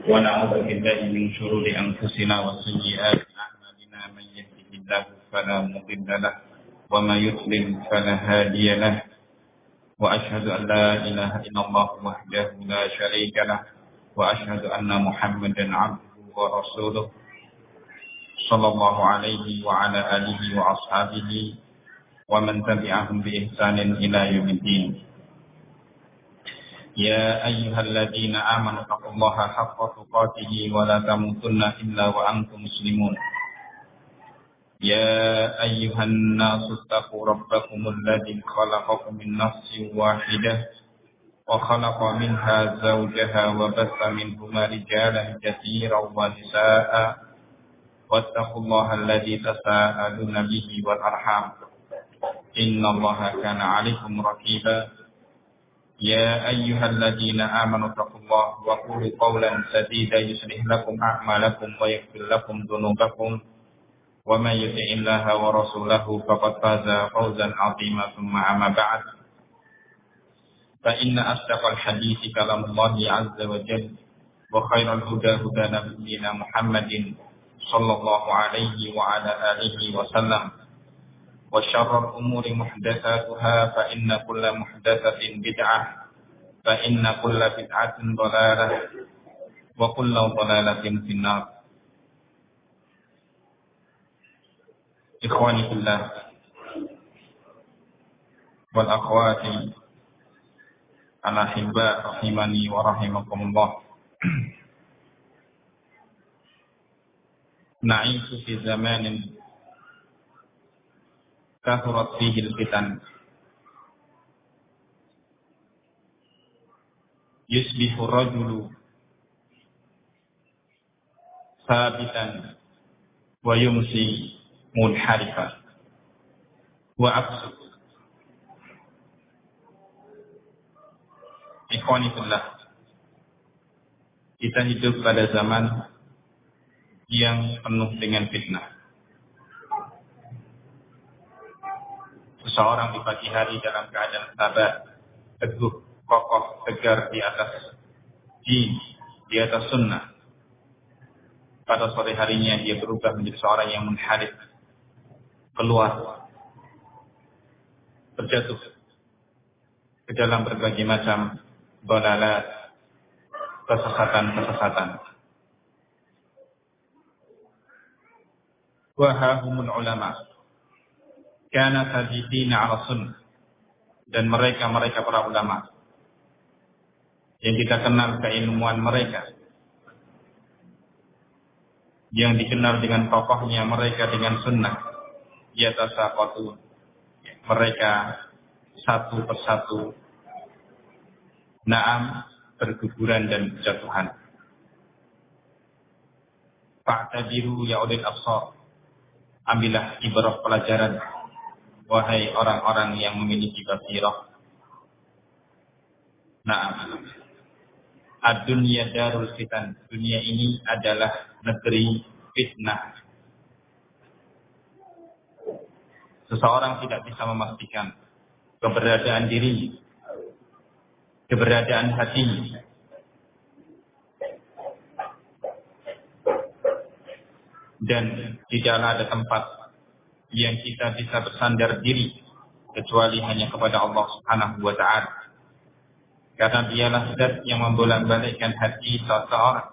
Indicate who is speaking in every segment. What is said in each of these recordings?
Speaker 1: ونعوذ بالله من شرور أنفسنا وسيئات أعمالنا من يهده الله فلا مضل له ومن يضلل فلا هادي له وأشهد أن لا إله إلا الله وحده لا شريك له وأشهد أن محمدا عبده ورسوله صلى الله عليه وعلى آله وأصحابه ومن تبعهم بإحسان إلى يوم الدين. يا أيها الذين آمنوا اتقوا الله حق تقاته ولا تموتن إلا وأنتم مسلمون. يا أيها الناس اتقوا ربكم الذي خلقكم من نفس واحدة وخلق منها زوجها وبث منهما رجالا كثيرا ونساء واتقوا الله الذي تساءلون به والأرحام إن الله كان عليكم رقيبا. يا أيها الذين آمنوا اتقوا الله وقولوا قولا سديدا يصلح لكم أعمالكم ويغفر لكم ذنوبكم ومن يطع الله ورسوله فقد فاز فوزا عظيما. ثم أما بعد فإن أصدق الحديث كلام الله عز وجل وخير الهدى هدى نبينا محمد صلى الله عليه وعلى آله وسلم وشر الأمور محدثاتها فإن كل محدثة بدعة فإن كل بدعة ضلالة وكل ضلالة في النار. إخواني في الله والأخوات الأحباء رحمني ورحمكم الله. نعيش في زمان كثرت فيه الفتن يصبح الرجل ثابتا ويمسي منحرفا وعكسه. Ikhwani fillah, kita hidup pada zaman yang penuh dengan fitnah. Seseorang di pagi hari dalam keadaan sabar, teguh, kokoh, tegar di atas din, di atas sunnah. Pada sore harinya dia berubah menjadi seorang yang munharif, keluar, terjatuh ke dalam berbagai macam dalalat, kesesatan-kesesatan. Wa hahumul ulama kana sabidina ala sunnah, dan mereka para ulama yang kita kenal keilmuan mereka, yang dikenal dengan tokohnya mereka dengan sunnah, yatasaqatun, mereka satu persatu na'am berguguran dan berjatuhan. Fa'tabiru ya ulil absar, ambillah ibrah pelajaran wahai orang-orang yang memiliki basirah. Na'am, ad-dunya darul fitan, dunia ini adalah negeri fitnah. Seseorang tidak bisa memastikan keberadaan diri, keberadaan hati, dan tidaklah ada tempat yang kita bisa bersandar diri kecuali hanya kepada Allah Subhanahu wa ta'ala. Karena dialah zat yang membolak-balikkan hati seseorang.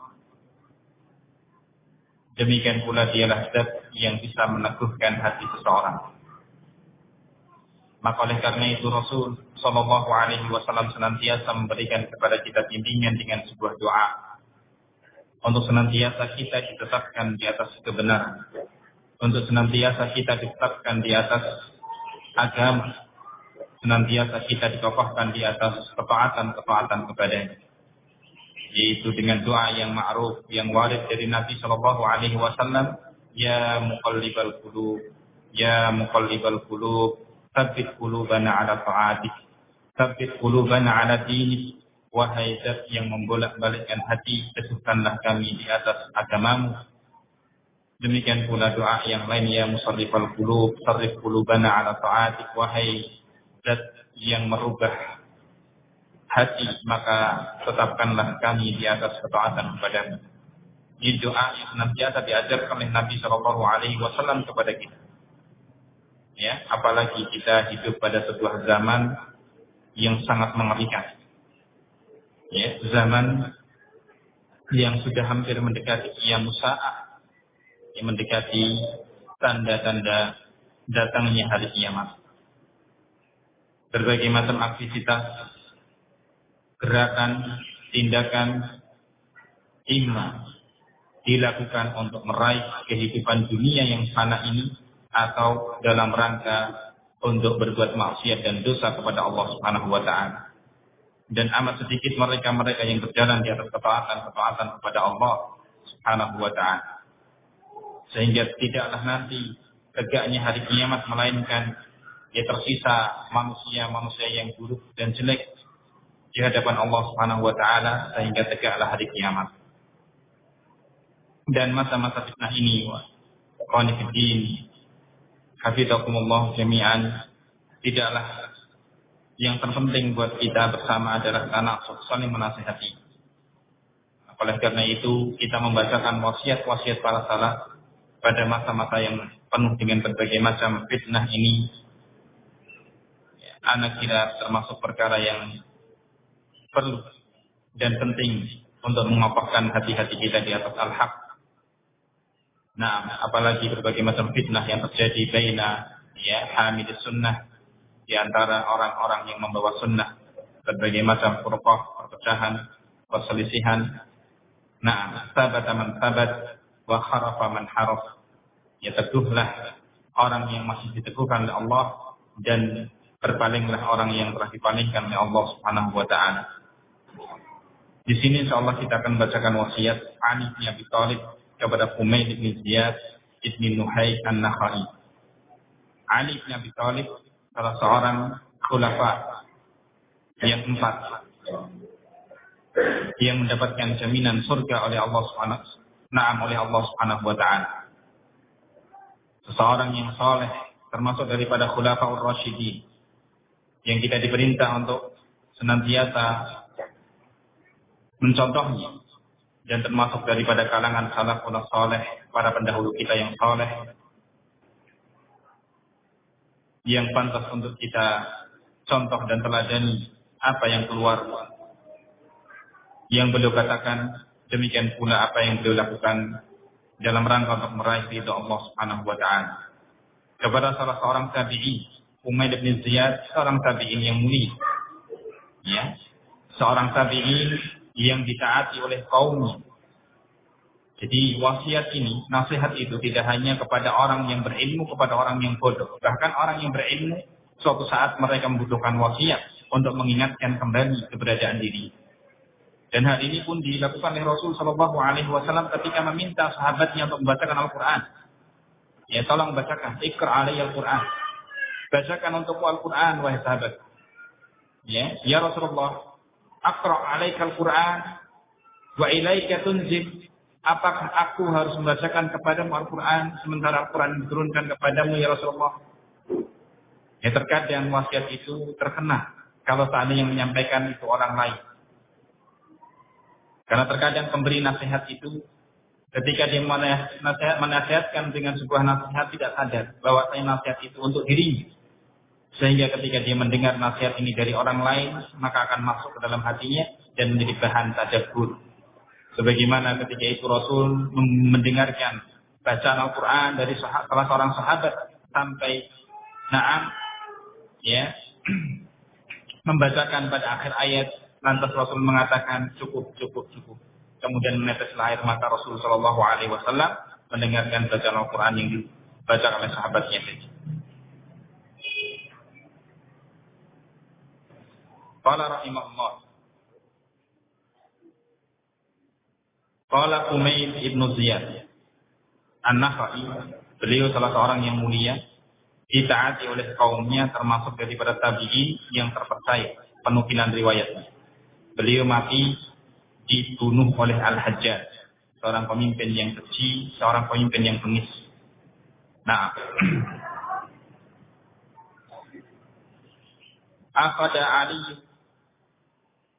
Speaker 1: Demikian pula dialah zat yang bisa meneguhkan hati seseorang. Maka oleh karena itu Rasul Sallallahu Alaihi Wasallam senantiasa memberikan kepada kita bimbingan dengan sebuah doa untuk senantiasa kita ditetapkan di atas kebenaran, untuk senantiasa kita ditetapkan di atas agama, senantiasa kita dikokohkan di atas ketaatan kepadanya, yaitu dengan doa yang ma'ruf, yang warid dari Nabi Sallallahu Alaihi Wasallam, ya muqallibal qulub, ya muqallibal qulub, tsabbit qulubana ala ta'atik, tsabbit qulubana ala dinik, wahai zat yang membolak-balikkan hati, teguhkanlah kami di atas agamamu. Demikian pula doa yang lain, ya musarrifal qulub, sarrif qulubana ala ta'atik, wahai zat yang merubah hati, maka tetapkanlah kami di atas ketaatan kepadamu. Ini doa yang senantiasa diajarkan oleh Nabi Shallallahu Alaihi Wasallam kepada kita. Ya, apalagi kita hidup pada sebuah zaman yang sangat mengerikan. Ya, zaman yang sudah hampir mendekati qiyamus saah, yang mendekati tanda-tanda datangnya hari kiamat. Berbagai macam aktivitas, gerakan, tindakan, imma dilakukan untuk meraih kehidupan dunia yang fana ini atau dalam rangka untuk berbuat maksiat dan dosa kepada Allah Subhanahu wa taala. Dan amat sedikit mereka-mereka yang berjalan di atas ketaatan kepada Allah Subhanahu wa taala. Sehingga tidaklah nanti tegaknya hari kiamat melainkan ya tersisa manusia-manusia yang buruk dan jelek di hadapan Allah Subhanahu wa taala, sehingga tegaklah hari kiamat. Dan masa-masa fitnah ini, ikhwani fiddin, hafizakumullah jami'an, tidaklah yang terpenting buat kita bersama adalah tanasuk, saling menasihati. Oleh karena itu, kita membacakan wasiat-wasiat para salaf pada masa-masa yang penuh dengan berbagai macam fitnah ini. Anak kira termasuk perkara yang perlu dan penting untuk mengokohkan hati-hati kita di atas al-haq. Nah, apalagi berbagai macam fitnah yang terjadi baina hamidus sunnah, di antara orang-orang yang membawa sunnah, berbagai macam furqah, perpecahan, perselisihan. Nah, sabata man sabat wa kharafa man haraf. Ya, teguhlah orang yang masih diteguhkan oleh Allah dan berpalinglah orang yang telah dipalingkan oleh Allah Subhanahu wa taala. Di sini insyaallah kita akan bacakan wasiat Ali bin Abi Thalib kepada Humaid bin Ziyad bin Nuhay An-Nakhai. Ali bin Abi Thalib salah seorang khulafa yang 4 yang mendapatkan jaminan surga oleh Allah Subhanahu wa taala. Seseorang yang saleh, termasuk daripada khulafaur rasyidin, yang kita diperintah untuk senantiasa mencontohnya, dan termasuk daripada kalangan salafun saleh, para pendahulu kita yang saleh, yang pantas untuk kita contoh dan teladani apa yang keluar, yang beliau katakan, demikian pula apa yang beliau lakukan dalam rangka untuk meraih ridha Allah Subhanahu wa taala. Kepada salah seorang tabi'in, Humaid bin Ziyad, seorang tabi'in yang mulia, ya, seorang tabi'in yang ditaati oleh kaumnya. Jadi wasiat ini, nasihat itu tidak hanya kepada orang yang berilmu, kepada orang yang bodoh. Bahkan orang yang berilmu, suatu saat mereka membutuhkan wasiat untuk mengingatkan kembali keberadaan diri. Dan hal ini pun dilakukan oleh Rasul Shallallahu Alaihi Wasallam ketika meminta sahabatnya untuk membacakan Al-Quran. Ya, tolong bacakan, Iqra' alayya Al-Quran. Bacakan untukku Al-Quran, wahai sahabat. Ya Rasulullah, Aqra' alayka Al-Quran wa ilaika tunzil. Apakah aku harus membacakan kepadamu Al-Quran sementara Al-Quran diturunkan kepadamu ya Rasulullah? Ya, terkadang wasiat itu terkena kalau seandainya yang menyampaikan itu orang lain. Karena terkadang pemberi nasihat itu ketika dia menasihatkan dengan sebuah nasihat tidak sadar bahwa nasihat itu untuk dirinya. Sehingga ketika dia mendengar nasihat ini dari orang lain, maka akan masuk ke dalam hatinya dan menjadi bahan tadabbur. Sebagaimana ketika itu Rasul mendengarkan bacaan Al-Quran dari salah seorang sahabat sampai membacakan pada akhir ayat, lantas Rasul mengatakan cukup. Kemudian meneteslah air mata Rasul Shallallahu Alaihi Wasallam mendengarkan bacaan Al-Quran yang dibaca oleh sahabatnya tadi. Qala rahimahullah, qala Humaid ibn Ziyad An-Nakhai, beliau salah seorang yang mulia, ditaati oleh kaumnya, termasuk daripada tabi'in yang terpercaya penukilan riwayatnya. Beliau mati dibunuh oleh Al-Hajjaj, seorang pemimpin yang keji, seorang pemimpin yang bengis. Nah, aqada Ali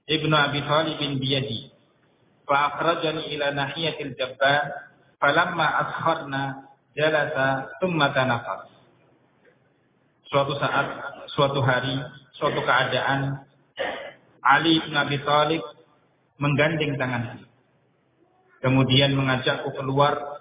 Speaker 1: ibnu Abi Thalib biyadi fa akhrajani ila nahiyatil jabbar falamma askharna jalasa thumma tanafas. Suatu saat, suatu hari, suatu keadaan, Ali bin Abi Thalib menggandeng tanganku, kemudian mengajakku keluar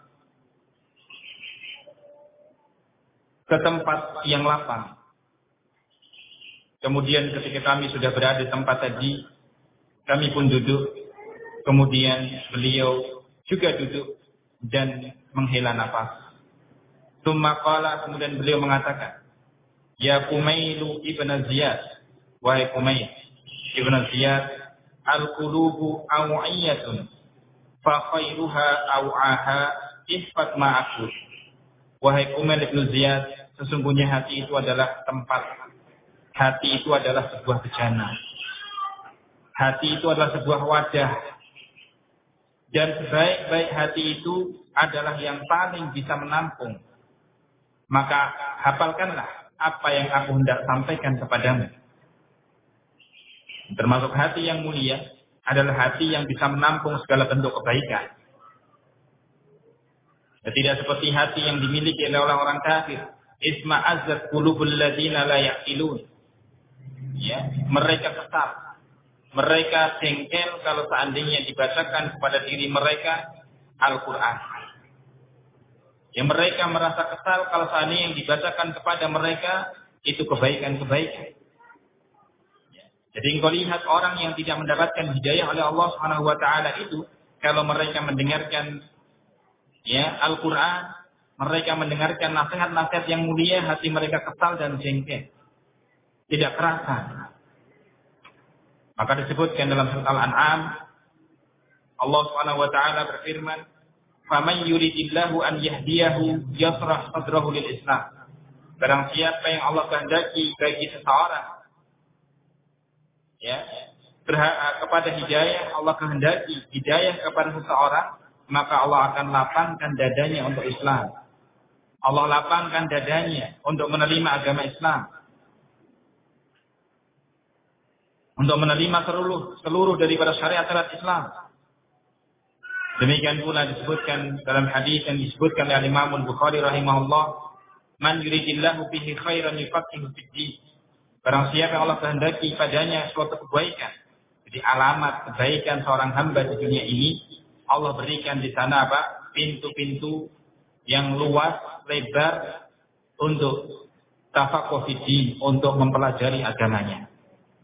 Speaker 1: ke tempat yang lapang. Kemudian ketika kami sudah berada di tempat tadi, kami pun duduk. Kemudian beliau juga duduk dan menghela nafas. Tsumma qala, kemudian beliau mengatakan, ya Kumailu ibn Ziyad, wahai Kumail ibn Ziyad, al-qulubu aw'iyatun fa khairuha aw'aha ihfat ma'akul. Wahai Kumail ibn Ziyad, sesungguhnya hati itu adalah tempat. Hati itu adalah sebuah bejana. Hati itu adalah sebuah wadah. Dan sebaik-baik hati itu adalah yang paling bisa menampung. Maka hafalkanlah apa yang aku hendak sampaikan kepadamu. Termasuk hati yang mulia adalah hati yang bisa menampung segala bentuk kebaikan. Dan tidak seperti hati yang dimiliki oleh orang-orang kafir. Isma'azzat qulubul ladzina la ya'qilun. Ya, mereka kesal, mereka jengkel kalau seandainya dibacakan kepada diri mereka Al-Quran. Ya, mereka merasa kesal kalau seandainya yang dibacakan kepada mereka itu kebaikan-kebaikan. Ya. Jadi engkau lihat orang yang tidak mendapatkan hidayah oleh Allah Subhanahu Wa Taala itu, kalau mereka mendengarkan ya Al-Quran, mereka mendengarkan nasihat-nasihat yang mulia, hati mereka kesal dan jengkel. Tidak kerasa. Maka disebutkan dalam surat Al-An'am, Allah Subhanahu wa taala berfirman, "Faman yuridillahu an yahdiyahu yashrah sadrahu lil Islam." Barang siapa yang Allah kehendaki bagi seseorang ya, kepada hidayah, Allah kehendaki hidayah kepada seseorang, maka Allah akan lapangkan dadanya untuk Islam. Allah lapangkan dadanya untuk menerima agama Islam. Untuk menerima seluruh daripada syariat Islam. Demikian pula disebutkan dalam hadis yang disebutkan oleh Imam Al-Bukhari rahimahullah, man yuridillahu bihi khairan yufaqihu fid din. Barang siapa yang Allah kehendaki padanya suatu kebaikan. Jadi alamat kebaikan seorang hamba di dunia ini, Allah berikan di sana apa? Pintu-pintu yang luas, lebar untuk tafaqquh fid din, untuk mempelajari agamanya.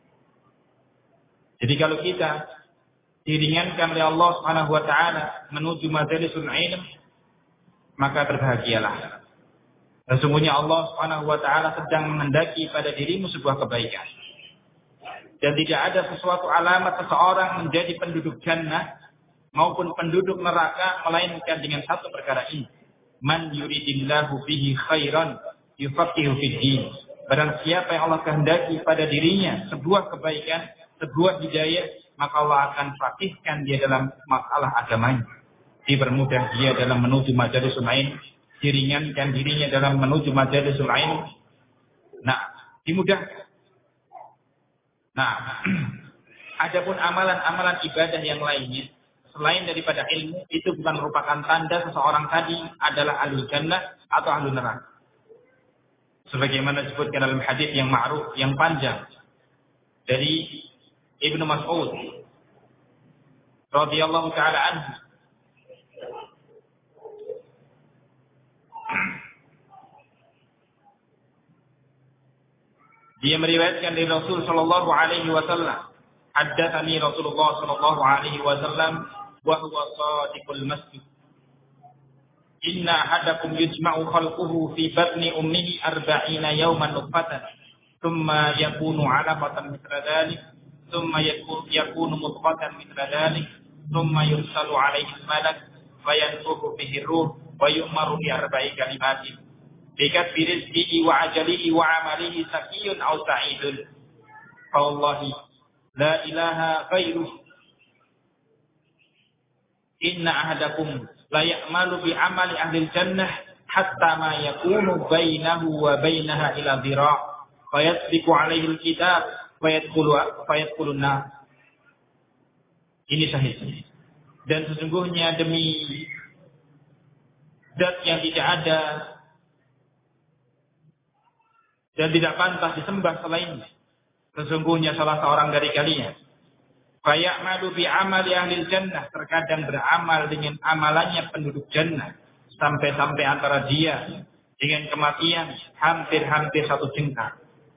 Speaker 1: Jadi kalau kita diringankan oleh Allah Subhanahu wa taala menuju majalisul ilm, maka berbahagialah. Sesungguhnya Allah Subhanahu wa taala sedang menghendaki pada dirimu sebuah kebaikan. Dan tidak ada sesuatu alamat seseorang menjadi penduduk jannah maupun penduduk neraka melainkan dengan satu perkara ini. Man yuridillahu bihi khairan yufaqihu fid din. Barang siapa yang Allah kehendaki pada dirinya sebuah kebaikan, sebuah hidayah, maka Allah akan fakihkan dia dalam masalah agamanya. Dipermudah dia dalam menuju majalisul ilm, diringankan dirinya dalam menuju majalisul ilm. Nah, dimudahkan. Nah, adapun amalan-amalan ibadah yang lainnya selain daripada ilmu itu bukan merupakan tanda seseorang tadi adalah ahlul jannah atau ahlul neraka. Sebagaimana disebutkan dalam hadis yang ma'ruf, yang panjang dari Ibnu Mas'ud radhiyallahu taala anhu, dia meriwayatkan dari Rasul sallallahu alaihi wasallam, haddatsani Rasulullah sallallahu alaihi wasallam wa huwa shadiqul masjid, inna ahadakum yujma'u khalquhu fi batni ummihi 40 yawman nutfatan thumma yakunu 'alaqatan mithla dhalik thumma yakunu mudghatan mithla dhalik thumma yursalu 'alaihi al-malak fayanfukhu bihi ar-ruh wa yu'maru bi 4 kalimatin bikatbi rizqihi wa ajalihi wa 'amalihi saqiyyun aw sa'idun fa wallahi la ilaha ghairuhu inna ahadakum la ya'malu bi 'amali ahli al-jannah hatta ma yakunu bainahu wa bainaha ila dhira' fayasbiqu 'alaihi al-kitab fayadkhulun nar Ini syahid. Dan sesungguhnya demi zat yang tidak ada dan tidak pantas disembah selainnya, sesungguhnya salah seorang dari kalian fayamalu bi amali ahli jannah, terkadang beramal dengan amalannya penduduk jannah, sampai-sampai antara dia dengan kematian hampir-hampir satu jengkal.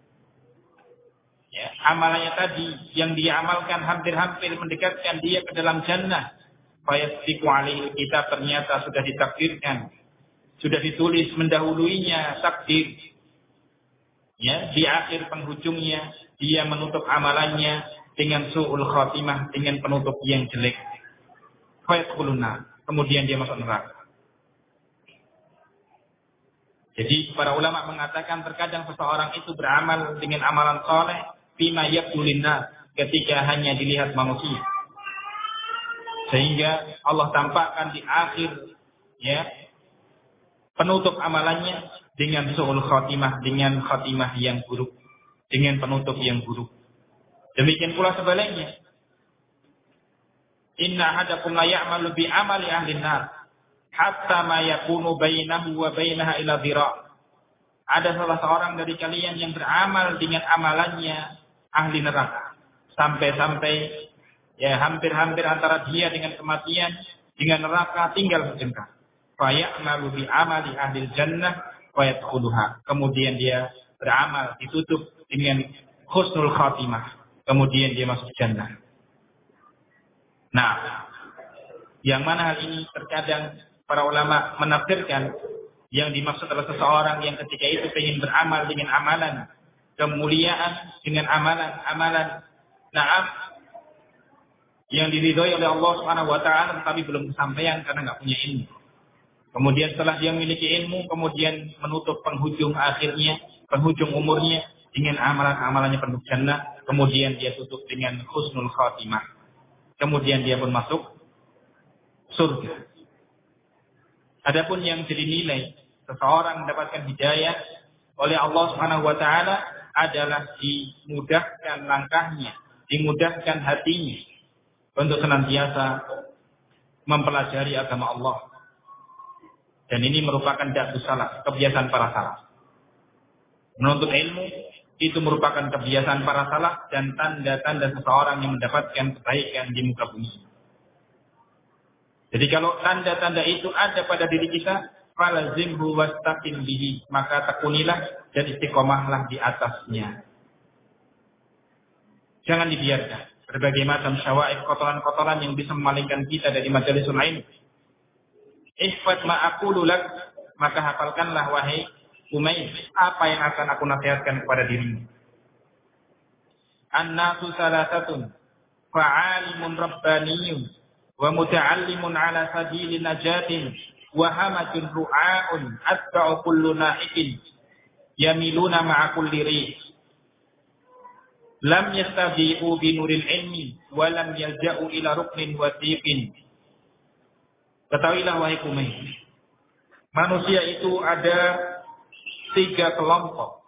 Speaker 1: Ya, amalannya tadi yang dia amalkan hampir-hampir mendekatkan dia ke dalam jannah. Fayasbiqu alaihi kitab, ternyata sudah ditakdirkan, sudah ditulis mendahuluinya takdir. Ya, di akhir penghujungnya dia menutup amalannya dengan su'ul khatimah, dengan penutup yang jelek. Fayadkhuluna, kemudian dia masuk neraka. Jadi para ulama mengatakan terkadang seseorang itu beramal dengan amalan soleh fima yaqulina, ketika hanya dilihat manusia, sehingga Allah tampakkan di akhir, ya, penutup amalannya dengan su'ul khatimah, dengan khatimah yang buruk, dengan penutup yang buruk. Demikian pula sebaliknya. Inna ahadakum la ya'malu bi amali ahli nar hatta ma yakunu bainahu wa bainaha ila dhira'. Ada salah seorang dari kalian yang beramal dengan amalannya ahli neraka, sampai-sampai ya hampir-hampir antara dia dengan kematian, dengan neraka tinggal sejengkal. Fa ya'malu bi amali ahli jannah wa yadkhuluha. Kemudian dia beramal ditutup dengan husnul khatimah, kemudian dia masuk jannah. Nah, yang mana hal ini terkadang para ulama menafsirkan yang dimaksud adalah seseorang yang ketika itu ingin beramal dengan amalan kemuliaan, dengan amalan naam yang diridhoi oleh Allah Subhanahu wa taala, tetapi belum kesampaian karena enggak punya ilmu. Kemudian setelah dia memiliki ilmu, kemudian menutup penghujung akhirnya, penghujung umurnya dengan amalan-amalannya penuh jannah, kemudian dia tutup dengan husnul khatimah. Kemudian dia pun masuk surga. Adapun yang jadi nilai seseorang mendapatkan hidayah oleh Allah Subhanahu wa taala adalah dimudahkan langkahnya, dimudahkan hatinya untuk senantiasa mempelajari agama Allah. Dan ini merupakan da'bu salaf, kebiasaan para salaf. Menuntut ilmu itu merupakan kebiasaan para salaf dan tanda-tanda seseorang yang mendapatkan kebaikan di muka bumi. Jadi kalau tanda-tanda itu ada pada diri kita, falazimhu wastaqim bihi, maka tekunilah dan istiqomahlah di atasnya. Jangan dibiarkan berbagai macam syawaib, kotoran-kotoran yang bisa memalingkan kita dari majalisul ilmu. Ihfad ma aqulu lak, maka hafalkanlah wahai Umayy apa yang akan aku nasihatkan kepada dirimu. An-nasu salasatun, fa'alimun rabbaniyun wa muta'allimun ala sabili najatin wa hamatun ru'a'un atba'u kullu na'ikin yamiluna ma'a kulli rih lam yastabi'u bi nuril ilmi wa lam yalja'u ila ruknin wasiqin. Ketahuilah wahai Umayy, manusia itu ada 3 kelompok.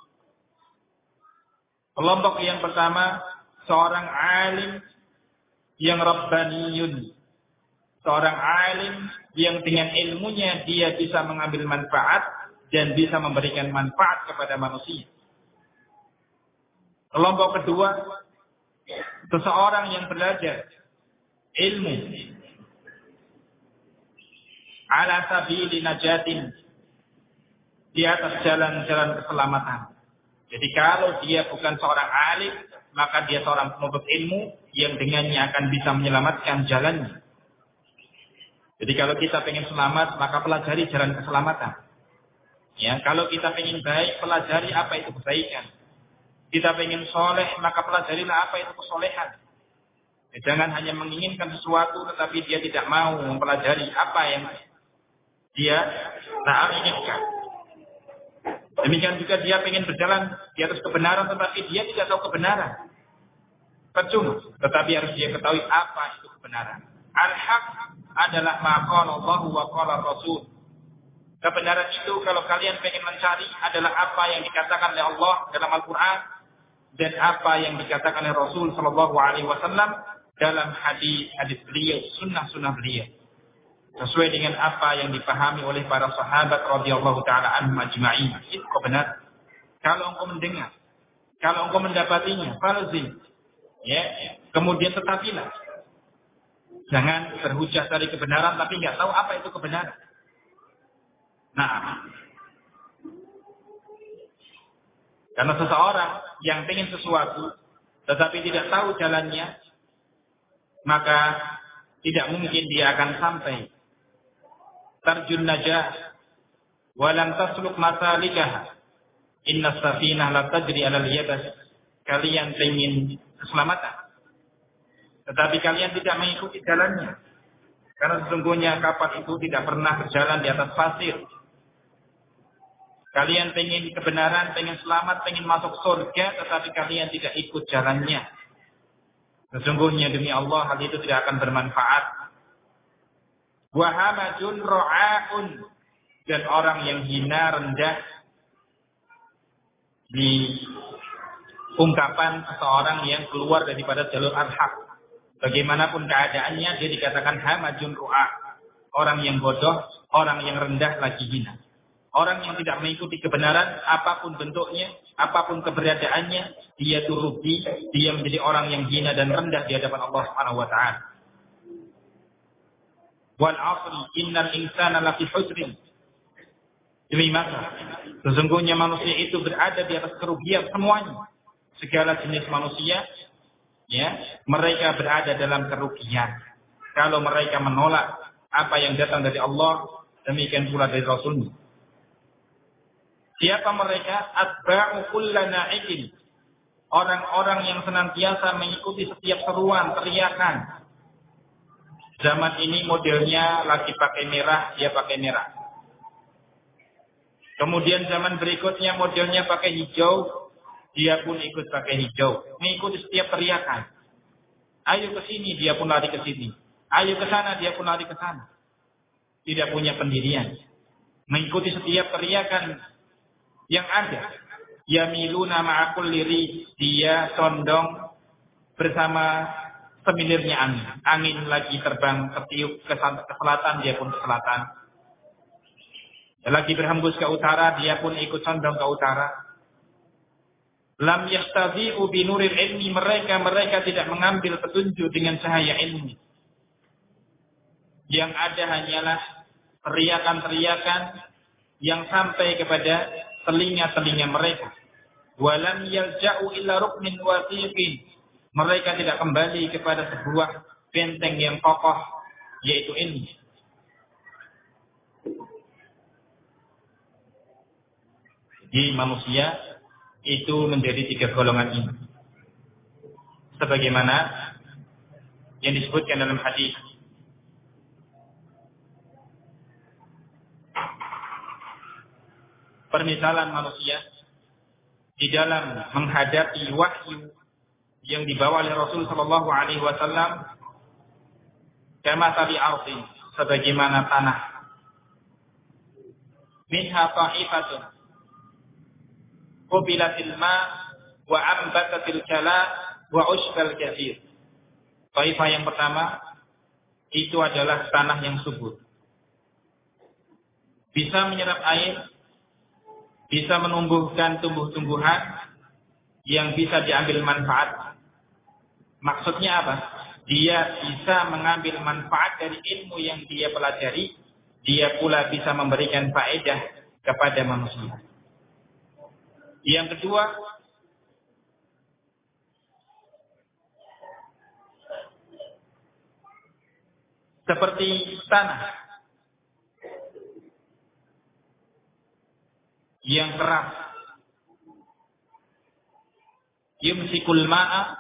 Speaker 1: Kelompok yang pertama, seorang alim yang rabbaniyun. Seorang alim yang dengan ilmunya dia bisa mengambil manfaat dan bisa memberikan manfaat kepada manusia. Kelompok kedua, seseorang yang belajar ilmu ala sabili najatin, di atas jalan-jalan keselamatan. Jadi kalau dia bukan seorang alim, maka dia seorang penuntut ilmu yang dengannya akan bisa menyelamatkan jalannya. Jadi kalau kita pengen selamat, maka pelajari jalan keselamatan. Ya, kalau kita pengen baik, pelajari apa itu kebaikan. Kita pengen soleh, maka pelajarilah apa itu kesolehan. Ya, jangan hanya menginginkan sesuatu, tetapi dia tidak mau mempelajari apa yang dia inginkan. Demikian juga dia ingin berjalan di atas kebenaran, tetapi dia tidak tahu kebenaran. Percuma. Tetapi harus dia ketahui apa itu kebenaran. Al-haq adalah ma qala Allah wa qala Rasul. Kebenaran itu kalau kalian ingin mencari adalah apa yang dikatakan oleh Allah dalam Al-Quran dan apa yang dikatakan oleh Rasul Sallallahu Alaihi Wasallam dalam hadis-hadis beliau, sunnah-sunnah beliau, sesuai dengan apa yang dipahami oleh para sahabat radhiyallahu taala anhum ajma'in. Itu benar. Kalau engkau mendengar, kalau engkau mendapatinya, falzim, ya, kemudian tetapilah. Jangan berhujah dari kebenaran tapi nggak tahu apa itu kebenaran. Nah, karena seseorang yang ingin sesuatu tetapi tidak tahu jalannya, maka tidak mungkin dia akan sampai. Tarjun najah walam tasluk masalikah. Inna safinah la tajri 'alal yabas. Kalian ingin keselamatan, tetapi kalian tidak mengikuti jalannya. Karena sesungguhnya kapal itu tidak pernah berjalan di atas pasir. Kalian ingin kebenaran, ingin selamat, ingin masuk surga, tetapi kalian tidak ikut jalannya. Sesungguhnya demi Allah hal itu tidak akan bermanfaat. Wa hamajun ra'aun, dan orang yang hina rendah di ungkapan seseorang yang keluar daripada jalur al-haq. Bagaimanapun keadaannya dia dikatakan hamajun ru'a, orang yang bodoh, orang yang rendah lagi hina. Orang yang tidak mengikuti kebenaran apapun bentuknya, apapun keberadaannya, dia itu rugi, dia menjadi orang yang hina dan rendah di hadapan Allah Subhanahu wa taala. Wal 'asri innal insana lafi husrin. Demi masa, sesungguhnya manusia itu berada di atas kerugian semuanya. Segala jenis manusia, ya, mereka berada dalam kerugian. Kalau mereka menolak apa yang datang dari Allah, demikian pula dari Rasulnya. Siapa mereka? Atba'u kulla na'ikin. Orang-orang yang senantiasa mengikuti setiap seruan, teriakan. Zaman ini modelnya lagi pakai merah, dia pakai merah. Kemudian zaman berikutnya modelnya pakai hijau, dia pun ikut pakai hijau. Mengikuti setiap teriakan. Ayo ke sini, dia pun lari ke sini. Ayo ke sana, dia pun lari ke sana. Tidak punya pendirian. Mengikuti setiap teriakan yang ada. Yamiluna ma'akul liri, dia condong bersama semilirnya angin. Angin lagi terbang ketiup ke selatan, dia pun ke selatan. Lagi berhembus ke utara, dia pun ikut condong ke utara. Lam yastazi'u binuril ilmi, mereka tidak mengambil petunjuk dengan cahaya ilmu. Yang ada hanyalah teriakan-teriakan yang sampai kepada telinga-telinga mereka. Walam yalja'u illa ruknin wasiqin, mereka tidak kembali kepada sebuah benteng yang kokoh, yaitu ilmu. Jadi manusia itu menjadi 3 golongan ini, sebagaimana yang disebutkan dalam hadis. Permisalan manusia di dalam menghadapi wahyu yang dibawa oleh Rasul sallallahu alaihi wasallam, kama tali ardi, sebagaimana tanah. Minha ta'ifatun qubilatil ma wa ambatatil kala wa ushbal kathir. Taifah yang pertama itu adalah tanah yang subur, bisa menyerap air, bisa menumbuhkan tumbuh-tumbuhan yang bisa diambil manfaat. Maksudnya apa? Dia bisa mengambil manfaat dari ilmu yang dia pelajari, dia pula bisa memberikan faedah kepada manusia. Yang kedua, seperti tanah yang keras, yumsikul ma'a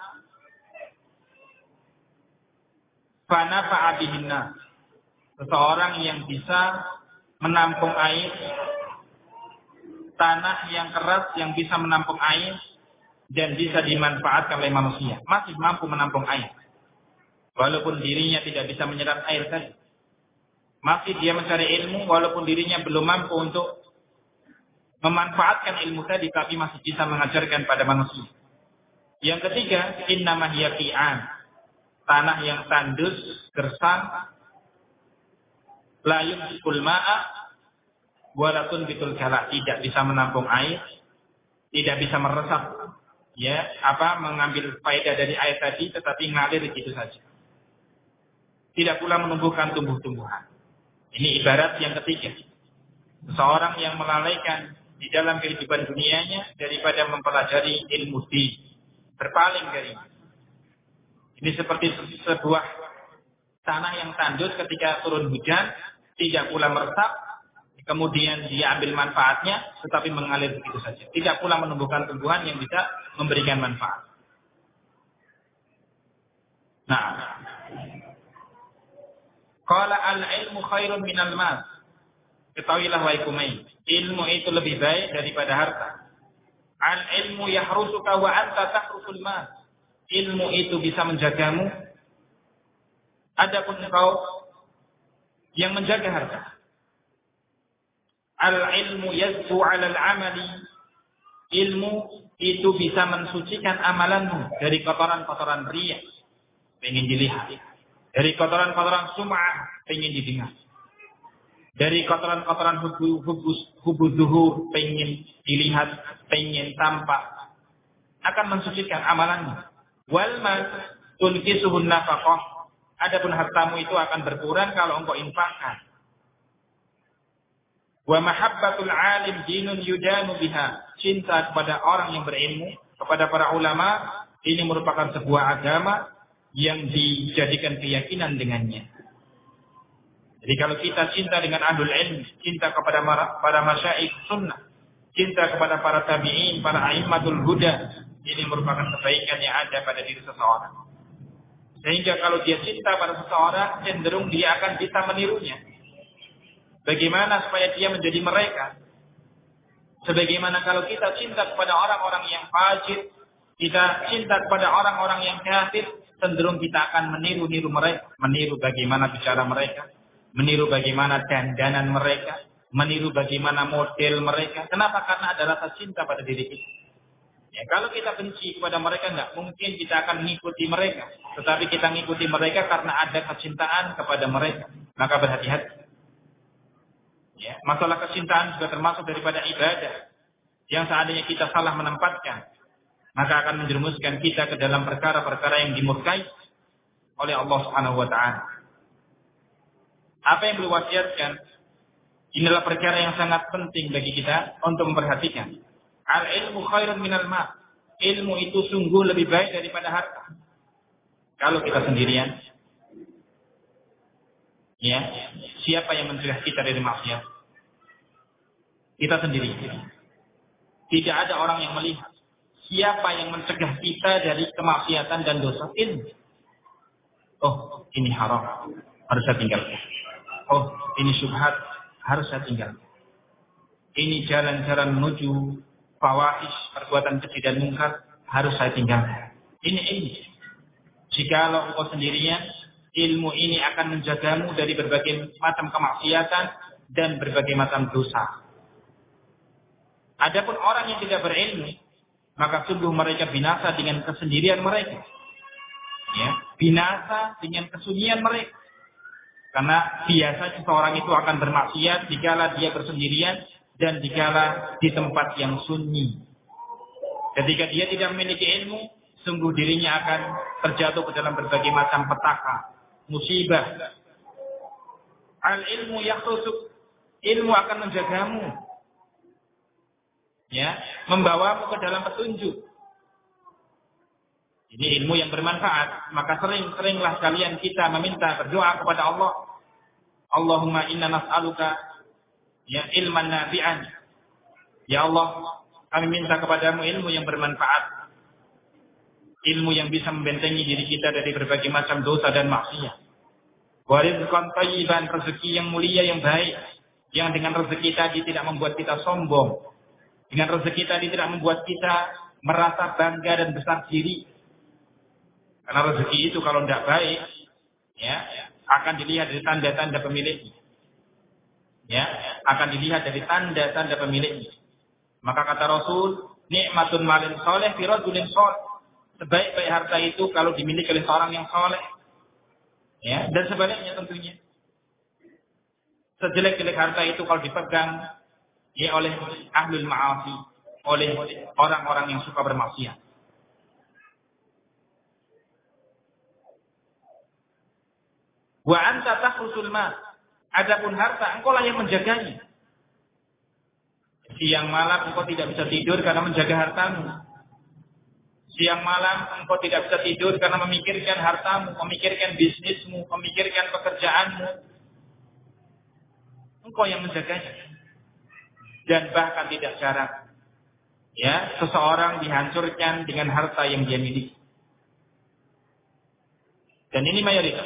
Speaker 1: fanafa'a bihin nas, seseorang yang bisa menampung air, tanah yang keras yang bisa menampung air dan bisa dimanfaatkan oleh manusia, masih mampu menampung air walaupun dirinya tidak bisa menyerap air tadi. Masih dia mencari ilmu walaupun dirinya belum mampu untuk memanfaatkan ilmu tadi, tapi masih bisa mengajarkan pada manusia. Yang ketiga, innama hiya qi'an, tanah yang tandus, gersang, la yumsikul ma'a walatun bitul kala, tidak bisa menampung air, tidak bisa meresap, mengambil faedah dari air tadi, tetapi ngalir begitu saja. Tidak pula menumbuhkan tumbuh-tumbuhan. Ini ibarat yang ketiga. Seseorang yang melalaikan di dalam kehidupan dunianya daripada mempelajari ilmu din, berpaling darinya. Ini seperti sebuah tanah yang tandus ketika turun hujan, tidak pula meresap, kemudian dia ambil manfaatnya, tetapi mengalir begitu saja. Tidak pula menumbuhkan tumbuhan yang bisa memberikan manfaat. Nah, qala al-ilmu khairun minal mal. Ketahuilah wahai Kumain, ilmu itu lebih baik daripada harta. Al-ilmu yahrusuka wa anta tahrusul mal. Ilmu itu bisa menjagamu, adapun engkau yang menjaga harta. Al-ilmu yazku 'alal 'amali. Ilmu itu bisa mensucikan amalanmu dari kotoran-kotoran riya, pengen dilihat. Dari kotoran-kotoran sum'ah, pengen didengar. Dari kotoran-kotoran hubu zuhur, pengen dilihat, pengen tampak, akan mensucikan amalanmu. Wal mal tulkisuhun nafaqah. Adapun hartamu itu akan berkurang kalau engkau infakkan. Wa mahabbatul alim dinun yudanu biha. Cinta kepada orang yang berilmu, kepada para ulama, ini merupakan sebuah agama yang dijadikan keyakinan dengannya. Jadi kalau kita cinta dengan ahlul ilm, cinta kepada para masyaikh sunnah, cinta kepada para tabi'in, para a'immatul huda, ini merupakan kebaikan yang ada pada diri seseorang. Sehingga kalau dia cinta pada seseorang, cenderung dia akan bisa menirunya. Bagaimana supaya dia menjadi mereka? Sebagaimana kalau kita cinta kepada orang-orang yang fajir, kita cinta kepada orang-orang yang kafir, cenderung kita akan meniru-niru mereka, meniru bagaimana bicara mereka, meniru bagaimana dandanan mereka, meniru bagaimana model mereka. Kenapa? Karena ada rasa cinta pada diri kita. Ya, kalau kita benci kepada mereka, enggak mungkin kita akan mengikuti mereka. Tetapi kita mengikuti mereka karena ada kecintaan kepada mereka. Maka berhati-hati. Ya, masalah kecintaan juga termasuk daripada ibadah. Yang seandainya kita salah menempatkan, maka akan menjerumuskan kita ke dalam perkara-perkara yang dimurkai oleh Allah Subhanahu wa taala. Apa yang beliau wasiatkan, inilah perkara yang sangat penting bagi kita untuk memperhatikan. Al-ilmu khairun minal ma'. Ilmu itu sungguh lebih baik daripada harta. Kalau kita sendirian, ya, siapa yang mencegah kita dari maksiat? Kita sendiri. Tidak ada orang yang melihat. Siapa yang mencegah kita dari kemaksiatan dan dosa? Ilmu. Oh, ini haram, harus saya tinggalkan. Oh, ini syubhat, harus saya tinggalkan. Ini jalan-jalan menuju fawahish, perbuatan keji dan mungkar, harus saya tinggalkan. Ini. Jikalau engkau sendirian, ilmu ini akan menjagamu dari berbagai macam kemaksiatan dan berbagai macam dosa. Adapun orang yang tidak berilmu, maka sungguh mereka binasa dengan kesendirian mereka. Ya, binasa dengan kesunyian mereka. Karena biasa seseorang itu akan bermaksiat dikala dia bersendirian dan dikala di tempat yang sunyi. Ketika dia tidak memiliki ilmu, sungguh dirinya akan terjatuh ke dalam berbagai macam petaka, musibah. Al-ilmu yakhusuk. Ilmu akan menjagamu. Ya, membawamu ke dalam petunjuk. Ini ilmu yang bermanfaat. Maka sering-seringlah kalian kita meminta berdoa kepada Allah. Allahumma inna nas'aluka ya ilman nafi'an. Ya Allah, kami minta kepadamu ilmu yang bermanfaat. Ilmu yang bisa membentengi diri kita dari berbagai macam dosa dan maksiat. Wa rizqan thayyiban, rezeki yang mulia yang baik. Yang dengan rezeki tadi tidak membuat kita sombong. Dengan rezeki tadi tidak membuat kita merasa bangga dan besar diri. Karena rezeki itu kalau tidak baik, ya, akan dilihat dari tanda-tanda pemiliknya. Ya, akan dilihat dari tanda-tanda pemiliknya. Maka kata Rasul, nikmatun malin soleh fi rajulin soleh. Sebaik-baik harta itu kalau dimiliki oleh seorang yang soleh, ya, dan sebaliknya tentunya. Sejelek-jelek harta itu kalau dipegang ya oleh ahlul ma'asi, oleh orang-orang yang suka bermaksiat. Wa anta tahrusul mal. Adapun harta, engkau lah yang menjaganya. Siang malam engkau tidak bisa tidur karena menjaga hartamu. Siang malam engkau tidak bisa tidur karena memikirkan hartamu, memikirkan bisnismu, memikirkan pekerjaanmu. Engkau yang menjaganya. Dan bahkan tidak jarang, ya, seseorang dihancurkan dengan harta yang dia miliki. Dan ini mayoritas.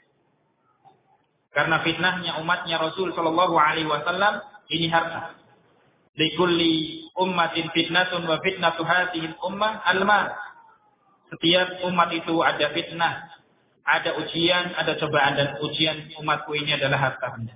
Speaker 1: Karena fitnahnya umatnya Rasul Shallallahu Alaihi Wasallam ini harta. Likulli ummatin fitnatun wa fitnatu hadhihi ummah al-mal. Setiap umat itu ada fitnah, ada ujian, ada cobaan, dan ujian umatku ini adalah harta benda.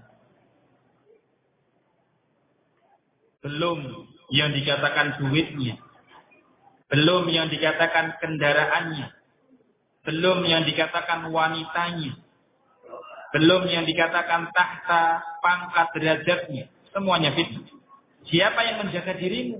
Speaker 1: Belum yang dikatakan duitnya, belum yang dikatakan kendaraannya, belum yang dikatakan wanitanya, belum yang dikatakan tahta pangkat derajatnya. Semuanya fitnah. Siapa yang menjaga dirimu?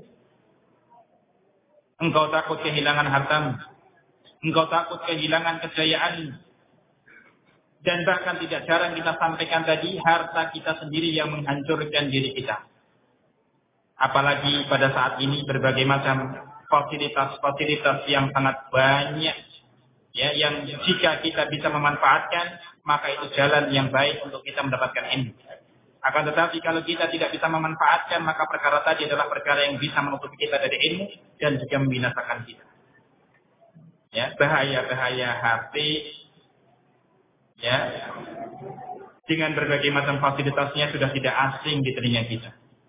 Speaker 1: Engkau takut kehilangan hartamu, engkau takut kehilangan kejayaanmu. Dan bahkan tidak jarang kita sampaikan tadi, harta kita sendiri yang menghancurkan diri kita. Apalagi pada saat ini berbagai macam fasilitas-fasilitas yang sangat banyak, ya, yang jika kita bisa memanfaatkan, maka itu jalan yang baik untuk kita mendapatkan ilmu. Akan tetapi kalau kita tidak bisa memanfaatkan, maka perkara tadi adalah perkara yang bisa menutupi kita dari ilmu dan juga membinasakan kita. Ya, bahaya-bahaya HP, ya, dengan berbagai macam fasilitasnya sudah tidak asing di telinga kita.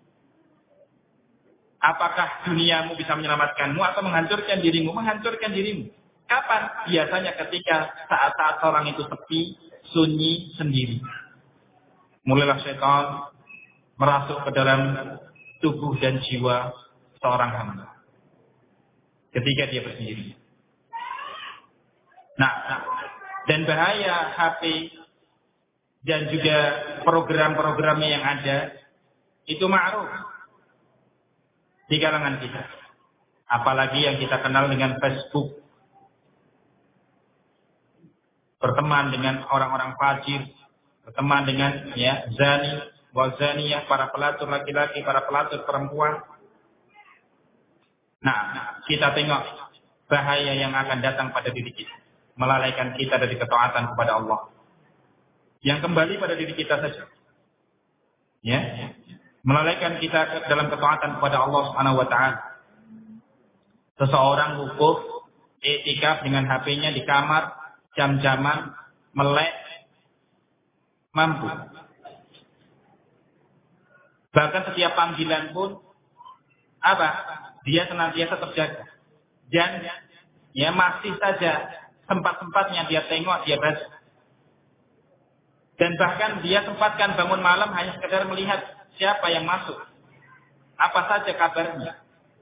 Speaker 1: Apakah duniamu bisa menyelamatkanmu atau menghancurkan dirimu? Menghancurkan dirimu. Kapan? Biasanya ketika saat-saat orang itu sepi, sunyi, sendiri. Mulailah syaitan merasuk ke dalam tubuh dan jiwa seorang hamba ketika dia bersendiri. Nah, dan bahaya HP dan juga program-programnya yang ada itu ma'ruf di kalangan kita. Apalagi yang kita kenal dengan Facebook, berteman dengan orang-orang fajir, berteman dengan, ya, zani, wazaniyah, para pelatur laki-laki, para pelatur perempuan. Nah, kita tengok bahaya yang akan datang pada diri kita, melalaikan kita dari ketaatan kepada Allah. Yang kembali pada diri kita saja, ya, melalaikan kita dalam ketaatan kepada Allah Subhanahu wa taala. Seseorang wukuf i'tikaf dengan HP-nya di kamar, jam-jaman, melek, mampu. Bahkan setiap panggilan pun apa? Dia senantiasa terjaga. Dan ya masih saja sempat-sempatnya dia tengok, dia baca. Dan bahkan dia sempatkan bangun malam hanya sekedar melihat siapa yang masuk, apa saja kabarnya.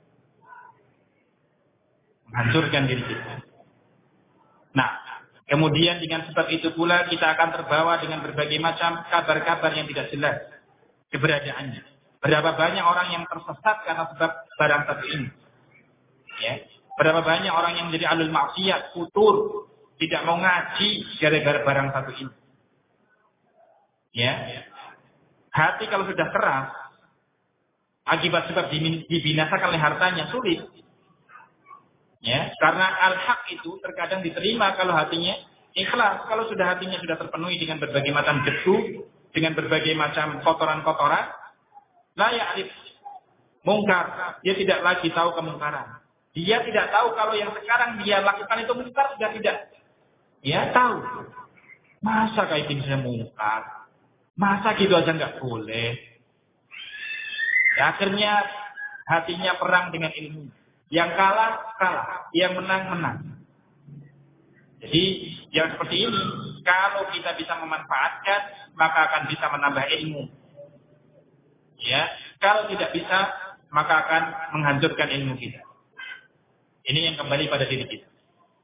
Speaker 1: Menghancurkan diri kita. Nah, kemudian dengan sebab itu pula kita akan terbawa dengan berbagai macam kabar-kabar yang tidak jelas keberadaannya. Berapa banyak orang yang tersesat karena sebab barang satu ini. Ya. Berapa banyak orang yang menjadi alul maksiat, futur, tidak mau ngaji gara-gara barang satu ini. Ya. Hati kalau sudah keras, akibat sebab dibinasakan oleh hartanya, sulit. Ya, karena al-haq itu terkadang diterima kalau hatinya ikhlas. Kalau sudah hatinya sudah terpenuhi dengan berbagai macam debu, dengan berbagai macam kotoran-kotoran, la ya'rif mungkar, dia tidak lagi tahu kemungkaran. Dia tidak tahu kalau yang sekarang dia lakukan itu mungkar, sudah tidak. Ya, tahu. Masa kayak gini saya mungkar? Masa gitu aja nggak boleh? Ya, akhirnya hatinya perang dengan ilmu. Yang kalah, kalah. Yang menang, menang. Jadi, yang seperti ini, kalau kita bisa memanfaatkan, maka akan bisa menambah ilmu. Ya, kalau tidak bisa, maka akan menghancurkan ilmu kita. Ini yang kembali pada diri kita.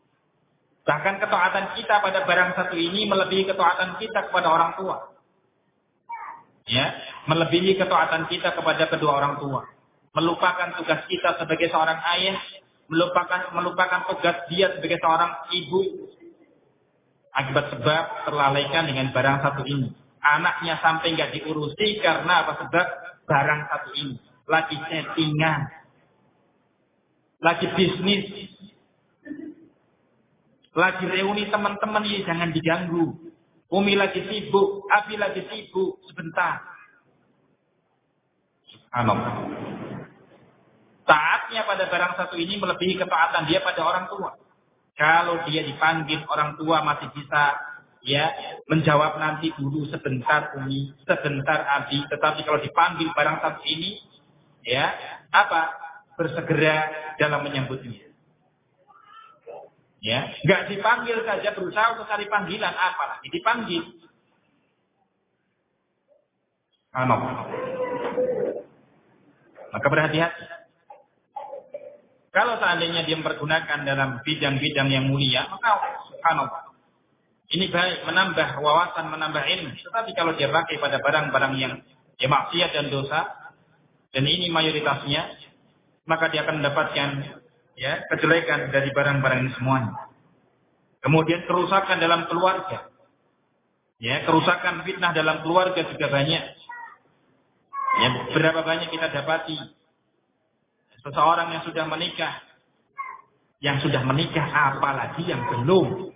Speaker 1: Bahkan ketaatan kita pada barang satu ini melebihi ketaatan kita kepada orang tua. Ya, melebihi ketaatan kita kepada kedua orang tua. Melupakan tugas kita sebagai seorang ayah, melupakan tugas dia sebagai seorang ibu. Akibat sebab terlalaikan dengan barang satu ini. Anaknya sampai nggak diurusi karena apa sebab barang satu ini. Lagi settingan, lagi bisnis, lagi reuni teman-teman ini jangan diganggu. Umi lagi sibuk, Abi lagi sibuk, sebentar. Subhanallah. Taatnya pada barang satu ini melebihi ketaatan dia pada orang tua. Kalau dia dipanggil orang tua masih bisa ya menjawab nanti dulu sebentar Umi, sebentar Abi. Tetapi kalau dipanggil barang satu ini ya apa? Bersegera dalam menyambutnya. Ya, nggak dipanggil saja berusaha untuk cari panggilan, apalagi dipanggil. Maka berhati-hati. Kalau seandainya dia mempergunakan dalam bidang-bidang yang mulia, maka subhanallah. Ini baik, menambah wawasan, menambah ilmu. Tetapi kalau dia pakai pada barang-barang yang ya maksiat dan dosa, dan ini mayoritasnya, maka dia akan mendapatkan ya kejelekan dari barang-barang ini semuanya. Kemudian kerusakan dalam keluarga. Ya, kerusakan fitnah dalam keluarga juga banyak. Ya, berapa banyak kita dapati seseorang yang sudah menikah, apalagi yang belum.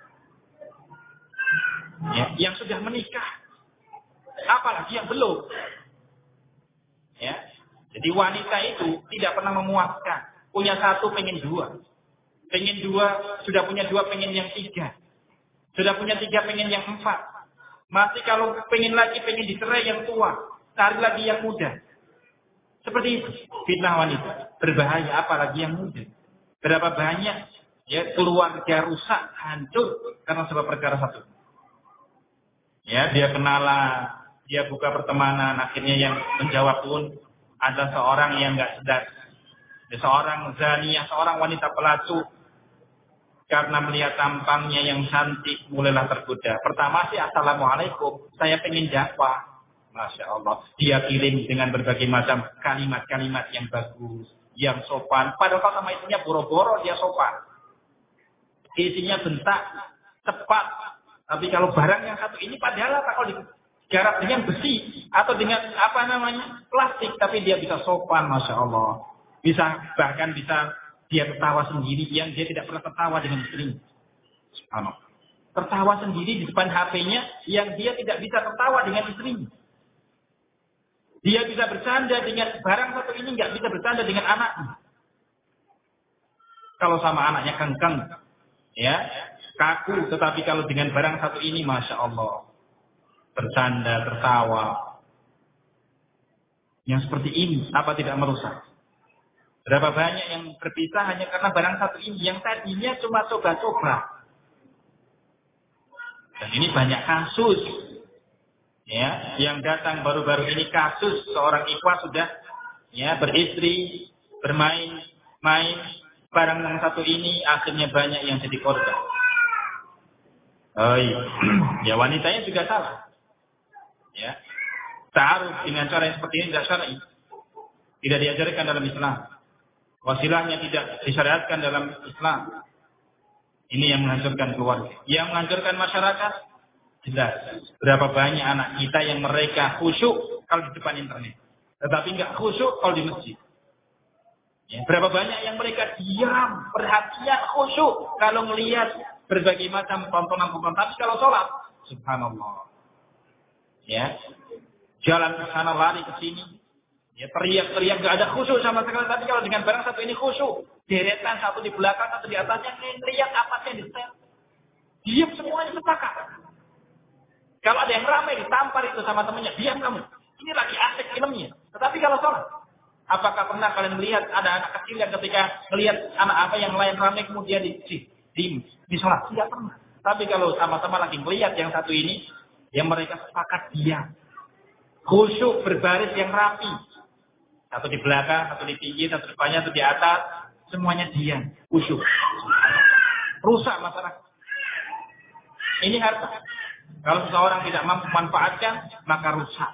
Speaker 1: Ya, yang sudah menikah, apalagi yang belum. Ya, jadi wanita itu tidak pernah memuaskan. Punya satu, pengen dua. Pengen dua, sudah punya dua, pengen yang tiga. Sudah punya tiga, pengen yang empat. Masih kalau pengen lagi, pengen dicerai yang tua. Cari lagi yang muda. Seperti itu. Fitnah wanita. Berbahaya, apalagi yang muda. Berapa banyak ya keluarga rusak, hancur karena sebab perkara satu. Ya, dia kenalan, dia buka pertemanan, akhirnya yang menjawab pun ada seorang yang enggak sedar. Seorang zaniyah, seorang wanita pelacur. Karena melihat tampangnya yang cantik, mulailah tergoda. Pertama sih, assalamualaikum, saya pengen dakwah. Masya Allah. Dia kirim dengan berbagai macam kalimat-kalimat yang bagus, yang sopan. Padahal kalau sama isinya boro-boro, dia sopan. Isinya bentak, cepat. Tapi kalau barang yang satu ini, padahal apa kalau digarap dengan besi atau dengan plastik, tapi dia bisa sopan, Masya Allah. Bahkan bisa dia tertawa sendiri yang dia tidak pernah tertawa dengan istrinya. Subhanallah. Tertawa sendiri di depan HP-nya yang dia tidak bisa tertawa dengan istrinya. Dia bisa bercanda dengan barang satu ini, nggak bisa bercanda dengan anaknya. Kalau sama anaknya kengkeng, ya kaku. Tetapi kalau dengan barang satu ini, Masya Allah, bercanda, tertawa. Yang seperti ini, apa tidak merusak? Berapa banyak yang berpisah hanya karena barang satu ini, yang tadinya cuma coba-coba. Dan ini banyak kasus. Ya, yang datang baru-baru ini kasus seorang ikhwah sudah ya beristri, main barang yang satu ini, akhirnya banyak yang jadi korban. Oh iya. Ya, wanitanya juga salah. Ya. Ta'aruf dengan cara yang seperti ini tidak syar'i. Tidak diajarkan dalam Islam. Wasilahnya tidak disyariatkan dalam Islam. Ini yang menghancurkan keluarga. Yang menghancurkan masyarakat, jelas. Berapa banyak anak kita yang mereka khusyuk kalau di depan internet. Tetapi nggak khusyuk kalau di masjid. Ya, berapa banyak yang mereka diam, perhatian, khusyuk kalau melihat berbagai macam tontonan-tontonan. Tapi kalau sholat, subhanallah. Ya, jalan ke sana, lari ke sini. Ya, teriak-teriak, gak ada khusyuk sama sekali. Tapi kalau dengan barang satu ini khusyuk. Deretan, satu di belakang, satu di atasnya. Teriak apa sih yang di-stand. Diam semuanya sepakat. Kalau ada yang ramai ditampar itu sama temannya. Diam kamu. Ini lagi asik filmnya. Tetapi kalau sholat. Apakah pernah kalian melihat ada anak kecil yang ketika melihat anak apa yang lain ramai kemudian di sholat? Tidak pernah. Tapi kalau sama-sama lagi melihat yang satu ini. Yang mereka sepakat diam. Khusyuk berbaris yang rapi. Satu di belakang, satu di pinggir, satu di depannya, satu di atas. Semuanya diam. Khusyuk. Rusak masyarakat. Ini harta. Kalau seseorang tidak mampu memanfaatkan, maka rusak.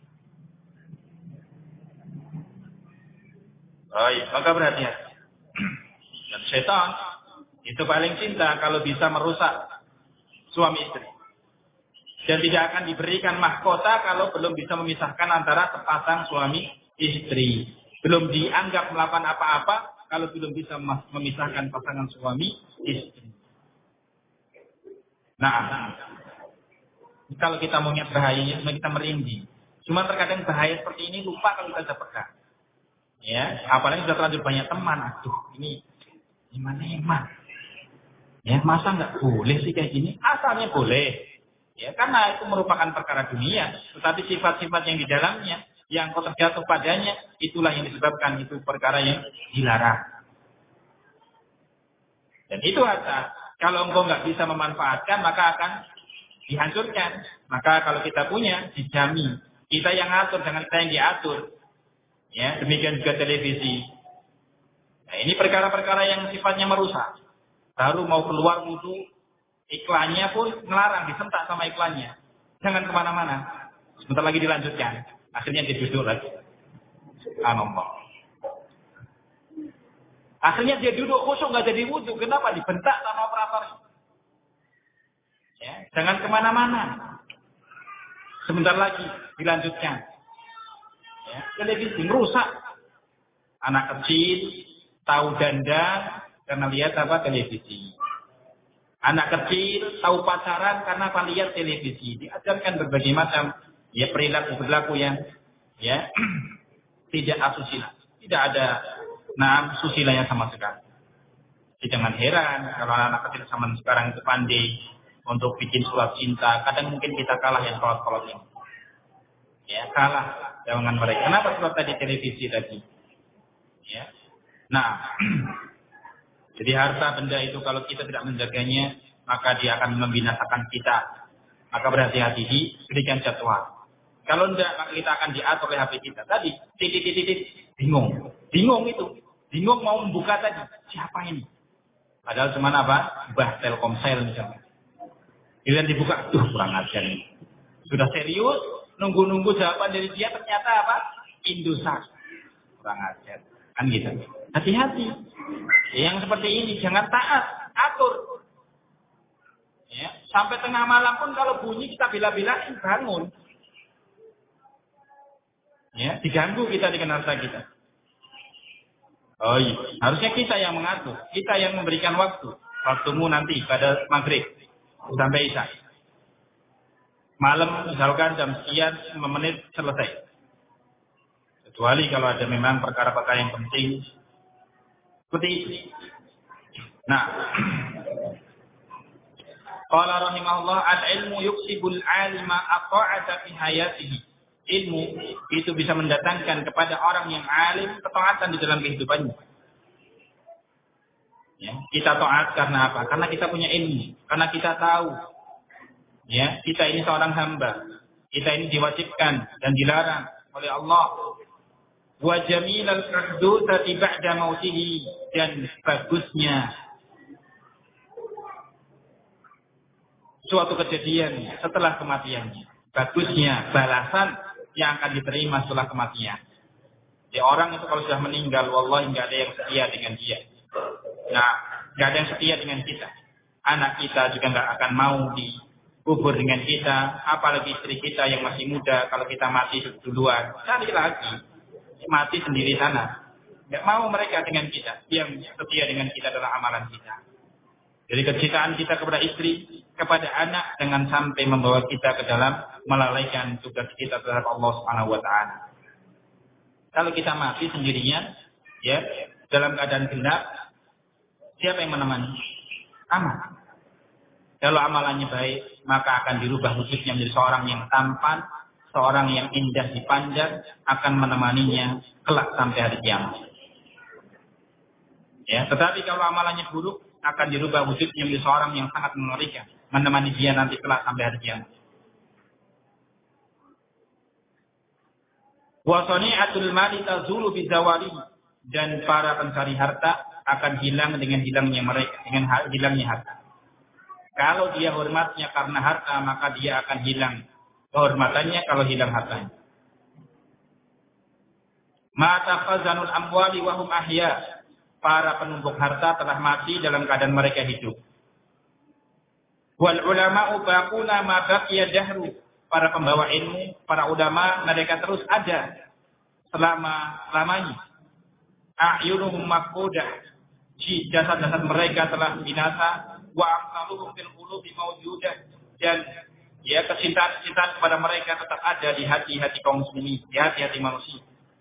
Speaker 1: Baik, maka berhati-hati. Dan setan itu paling cinta kalau bisa merusak suami istri. Dan tidak akan diberikan mahkota kalau belum bisa memisahkan antara sepasang suami istri. Belum dianggap melakukan apa-apa kalau belum bisa memisahkan pasangan suami istri. Nah, kalau kita mau lihat bahayanya, kita merinding. Cuma terkadang bahaya seperti ini lupa kalau kita sudah pegang. Ya, apalagi sudah terlanjur banyak teman. Aduh, ini iman. Ya, masa nggak boleh sih kayak gini? Asalnya boleh. Ya, karena itu merupakan perkara dunia. Tetapi sifat-sifat yang di dalamnya, yang kau terjatuh padanya, itulah yang disebabkan itu perkara yang dilarang. Dan itu harta. Kalau engkau nggak bisa memanfaatkan, maka akan dihancurkan. Maka kalau kita punya, dijamin. Kita yang atur, jangan kita yang diatur. Ya, demikian juga televisi. Nah, ini perkara-perkara yang sifatnya merusak. Baru mau keluar wudu, iklannya pun melarang, disentak sama iklannya. Jangan kemana-mana. Sebentar lagi dilanjutkan. Akhirnya dia duduk lagi. Subhanallah. Akhirnya dia duduk khusyuk nggak jadi wudu. Kenapa? Dibentak sama operator. Ya, jangan kemana-mana. Sebentar lagi dilanjutkan. Ya, televisi merusak. Anak kecil tahu dandan karena lihat apa televisi. Anak kecil tahu pacaran karena apa lihat televisi. Diajarkan berbagai macam ya perilaku yang ya tidak asusila. Tidak ada susilanya sama sekali. Jadi jangan heran kalau anak kecil zaman sekarang itu pandai untuk bikin surat cinta. Kadang mungkin kita kalah yang kolot-kolot ini. Ya, kalah dengan mereka. Kenapa surat tadi televisi tadi? Ya. Nah, jadi harta benda itu kalau kita tidak menjaganya, maka dia akan membinasakan kita. Maka berhati-hati, diberikan jadwal. Kalau tidak, maka kita akan diatur oleh HP kita. Tadi, titik, bingung. Bingung itu. Bingung mau membuka tadi. Siapa ini? Padahal cuma apa? Mbah Telkomsel misalnya. Kemudian dibuka, kurang ajar ini. Sudah serius, nunggu-nunggu jawaban dari dia, ternyata apa? Indosat. Kurang ajar. Kan gitu. Hati-hati. Yang seperti ini jangan taat, atur. Ya, sampai tengah malam pun kalau bunyi kita bila-bilain bangun. Ya, diganggu kita dengan harta kita. Oh iya, harusnya kita yang mengatur, kita yang memberikan waktu. Waktumu nanti pada maghrib sampai isya. Malam misalkan jam sekian 5 menit selesai. Kecuali kalau ada memang perkara-perkara yang penting seperti itu. Nah, qala rahimahullah al-ilmu yuksibul alima aqa'ata fi hayatihi. Ilmu itu bisa mendatangkan kepada orang yang alim ketaatan di dalam kehidupannya. Ya, kita taat karena apa? Karena kita punya ilmu, karena kita tahu. Ya, kita ini seorang hamba. Kita ini diwajibkan dan dilarang oleh Allah. Wa jamilal hududati ba'da mautihi, dan bagusnya suatu kejadian setelah kematiannya. Bagusnya balasan yang akan diterima setelah kematian. Di orang itu kalau sudah meninggal, wallahi nggak ada yang setia dengan dia. Nah, nggak ada yang setia dengan kita. Anak kita juga nggak akan mau dikubur dengan kita. Apalagi istri kita yang masih muda, kalau kita mati duluan, cari lagi. Mati sendiri sana. Nggak mau mereka dengan kita. Yang setia dengan kita adalah amalan kita. Jadi kecintaan kita kepada istri, kepada anak, dengan sampai membawa kita ke dalam melalaikan tugas kita terhadap Allah Subhanahu wa taala. Kalau kita mati sendirian, ya, dalam keadaan gelap, siapa yang menemani? Amal. Kalau amalannya baik, maka akan dirubah wujudnya menjadi seorang yang tampan, seorang yang indah dipandang, akan menemaninya kelak sampai hari kiamat. Ya, tetapi kalau amalannya buruk, akan dirubah wujudnya menjadi seorang yang sangat mengerikan, menemani dia nanti kelak sampai hari kiamat. Wa sani'atul mali tazulu bi zawali, dan para pencari harta akan hilang dengan hilangnya mereka, dengan hilangnya harta. Kalau dia hormatnya karena harta, maka dia akan hilang kehormatannya kalau hilang hartanya. Mata khazanul amwali wa hum ahya. Para penumpuk harta telah mati dalam keadaan mereka hidup. Wal ulama'u baquna ma baqiya dahru. Para pembawa ilmu, para ulama mereka terus ada selama-lamanya. A'yunuhum mafqudah. Jasad-jasad mereka telah binasa. Wa amsaluhum fil qulubi mawjudah. Dan ya kecintaan kepada mereka tetap ada di hati-hati kaum muslimin, di hati-hati manusia.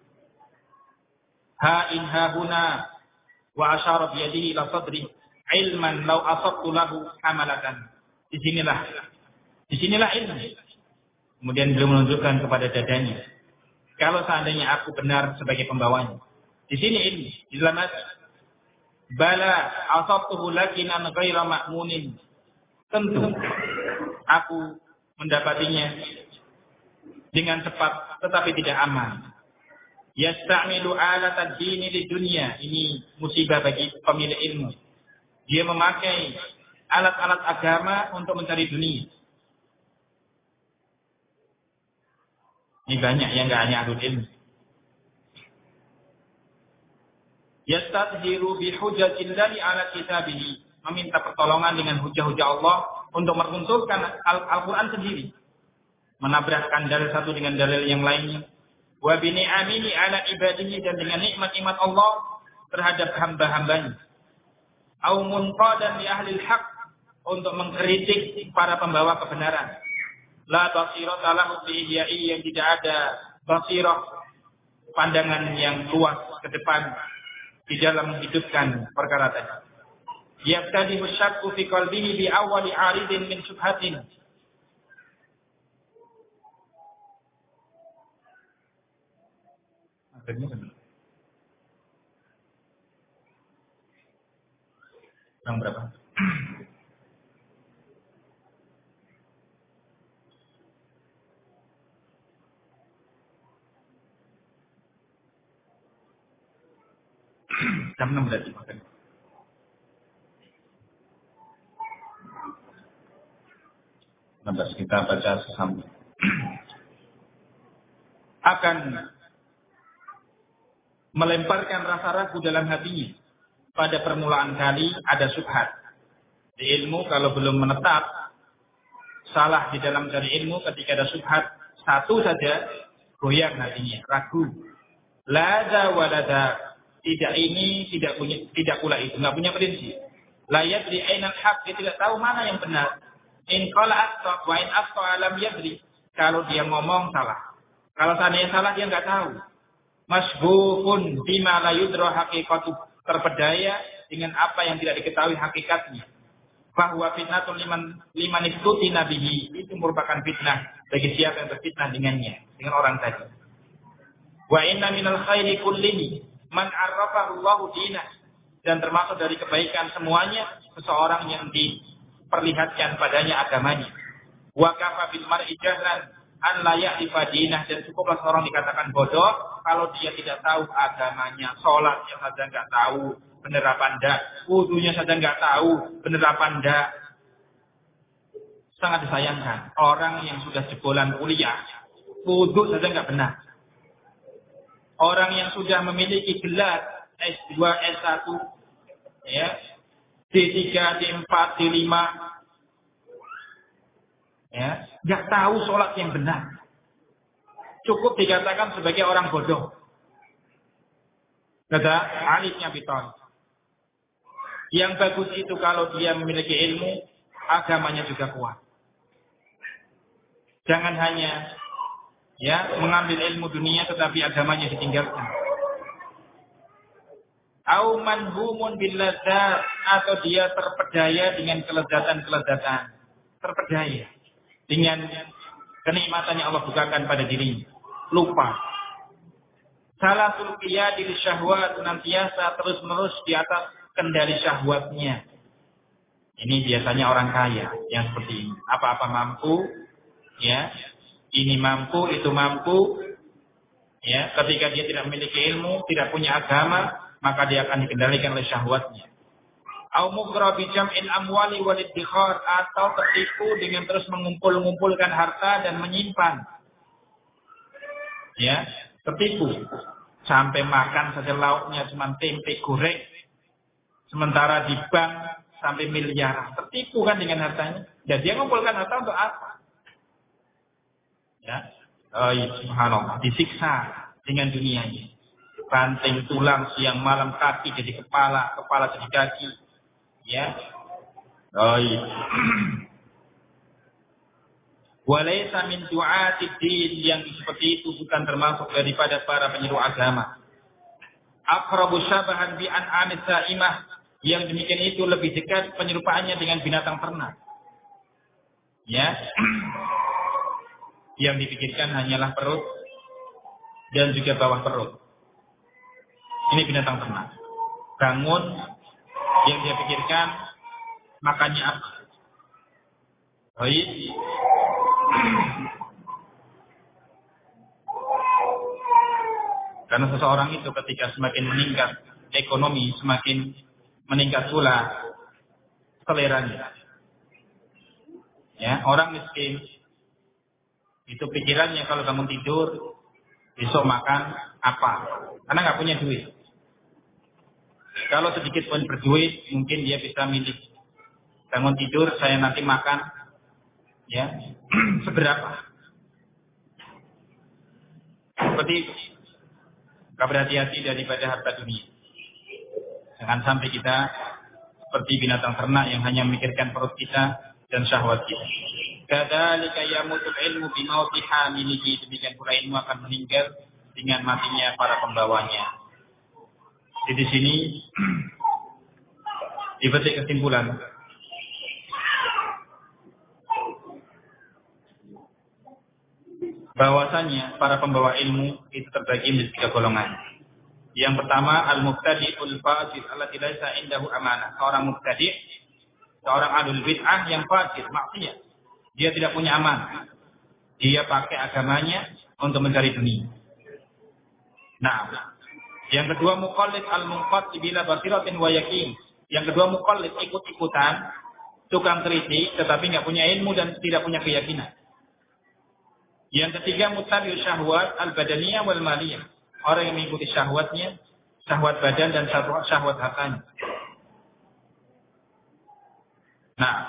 Speaker 1: Ha in ha huna wa asyara bi yadihi ila sadri ilman law asabtu lahu hamalatan. Disinilah ilmu. Kemudian beliau menunjukkan kepada dadanya. Kalau seandainya aku benar sebagai pembawanya. Di sini ilmu, di dalam hati. Bala asabtuhu lakinan ghaira ma'munin. Tentu aku mendapatinya dengan cepat tetapi tidak aman. Yasta'milu alat ad-dini di dunia. Ini musibah bagi pemilik ilmu. Dia memakai alat-alat agama untuk mencari dunia. Ini banyak yang enggak hanya ahlul ilmu. Yastadhiru bi hujajillahi ala kitabihi. Meminta pertolongan dengan hujah-hujah Allah untuk meruntuhkan Al-Quran sendiri. Menabrakkan dalil satu dengan dalil yang lainnya. Wa bi ni'amihi ala ibadihi, dan dengan nikmat-nikmat Allah terhadap hamba-hambanya. Au munqadan li ahli al-haq, untuk mengkritik para pembawa kebenaran. La basirata lahu bi ihya'i, yang tidak ada basirah, pandangan yang luas ke depan di dalam menghidupkan perkara tadi. Yaqtadi syakku fi qalbihi bi awwali 'aridin min syubhatin. Yang berapa? Jam 6 berarti makan. Kita baca sesama. Akan melemparkan rasa ragu dalam hatinya. Pada permulaan kali ada syubhat. Di ilmu kalau belum menetap, salah di dalam cari ilmu, ketika ada syubhat, satu saja goyang hatinya, ragu. Lada walada, tidak ini, tidak pula itu, nggak punya prinsip. La yadri ainal haq, dia tidak tahu mana yang benar. In qala asqa wa in asqa alam yadri. Kalau dia ngomong salah. Kalau seandainya salah dia nggak tahu. Masbukun bima la yudra haqiqatu, terpedaya dengan apa yang tidak diketahui hakikatnya. Bahwa fitnatun liman istutina bihi, itu merupakan fitnah bagi siapa yang berfitnah dengannya, dengan orang tadi. Wa inna minal khairi kullihi man arrafahu Allahu dinah, dan termasuk dari kebaikan semuanya seseorang yang diperlihatkan padanya agamanya. Wa kafa bil mar'i jahlan an la ya'rifa dinah, dan cukuplah seorang dikatakan bodoh kalau dia tidak tahu agamanya. Salatnya saja enggak tahu benar apa enggak, wudunya saja enggak tahu benar apa enggak. Sangat disayangkan orang yang sudah jebolan kuliah, wudu saja enggak benar. Orang yang sudah memiliki gelar S2, S1, ya, D3, D4, D5, ya, nggak tahu sholat yang benar. Cukup dikatakan sebagai orang bodoh. Kata Ali bin Abi Thalib. Yang bagus itu kalau dia memiliki ilmu, agamanya juga kuat. Jangan hanya mengambil ilmu dunia tetapi agamanya ditinggalkan. Au manhumun bil ladzat, atau dia terpedaya dengan kelezatan-kelezatan. Terpedaya dengan kenikmatan yang Allah bukakan pada dirinya. Lupa. Salatul qiyadil syahwat, senantiasa terus-menerus di atas kendali syahwatnya. Ini biasanya orang kaya yang seperti ini. Apa-apa mampu, ya. Ini mampu, itu mampu. Ya, ketika dia tidak memiliki ilmu, tidak punya agama, maka dia akan dikendalikan oleh syahwatnya. Au mughra bi jam'il amwali wal iddikhar, atau tertipu dengan terus mengumpul-ngumpulkan harta dan menyimpan. Ya, tertipu. Sampai makan saja lauknya cuma tempe goreng. Sementara di bank sampai miliaran. Tertipu kan dengan hartanya. Jadi dia mengumpulkan harta untuk apa? Ya. Oh, iya, subhanallah. Disiksa dengan dunianya. Banting tulang siang malam, kaki jadi kepala, kepala jadi kaki. Ya. Oh, iya. Walaysa min du'atid din, yang seperti itu bukan termasuk daripada para penyeru agama. Aqrabu syabahan bi an'amis sa'imah, yang demikian itu lebih dekat penyerupaannya dengan binatang ternak. Ya. Yang dipikirkan hanyalah perut dan juga bawah perut. Ini binatang ternak. Bangun, yang dia pikirkan makannya apa. Baik. Karena seseorang itu ketika semakin meningkat ekonomi, semakin meningkat pula seleranya. Ya, orang miskin itu pikirannya kalau bangun tidur besok makan apa? Karena nggak punya duit. Kalau sedikit pun berduit, mungkin dia bisa milih. Bangun tidur saya nanti makan, ya seberapa? Seperti itu. Berhati-hati daripada harta dunia. Jangan sampai kita seperti binatang ternak yang hanya memikirkan perut kita dan syahwat kita. Kadzalika yamutul ilmu bimauti hamilihi, demikian pula ilmu akan meninggal dengan matinya para pembawanya. Jadi di sini dipetik kesimpulan bahwasanya para pembawa ilmu itu terbagi menjadi 3 golongan. Yang pertama, al-mubtadi'ul fasid allati laisa indahu amanah. Seorang mubtadi', seorang ahlul bid'ah yang fasid, maksiat. Dia tidak punya amanah. Dia pakai agamanya untuk mencari dunia. Nah, yang kedua muqallid al-munqati bila basiratin wa yaqin. Yang kedua muqallid, ikut-ikutan, tukang kritik tetapi enggak punya ilmu dan tidak punya keyakinan. Yang ketiga muttabi'us syahwat al-badaniyah wal maliyah. Orang yang mengikuti syahwatnya, syahwat badan dan syahwat hartanya. Nah,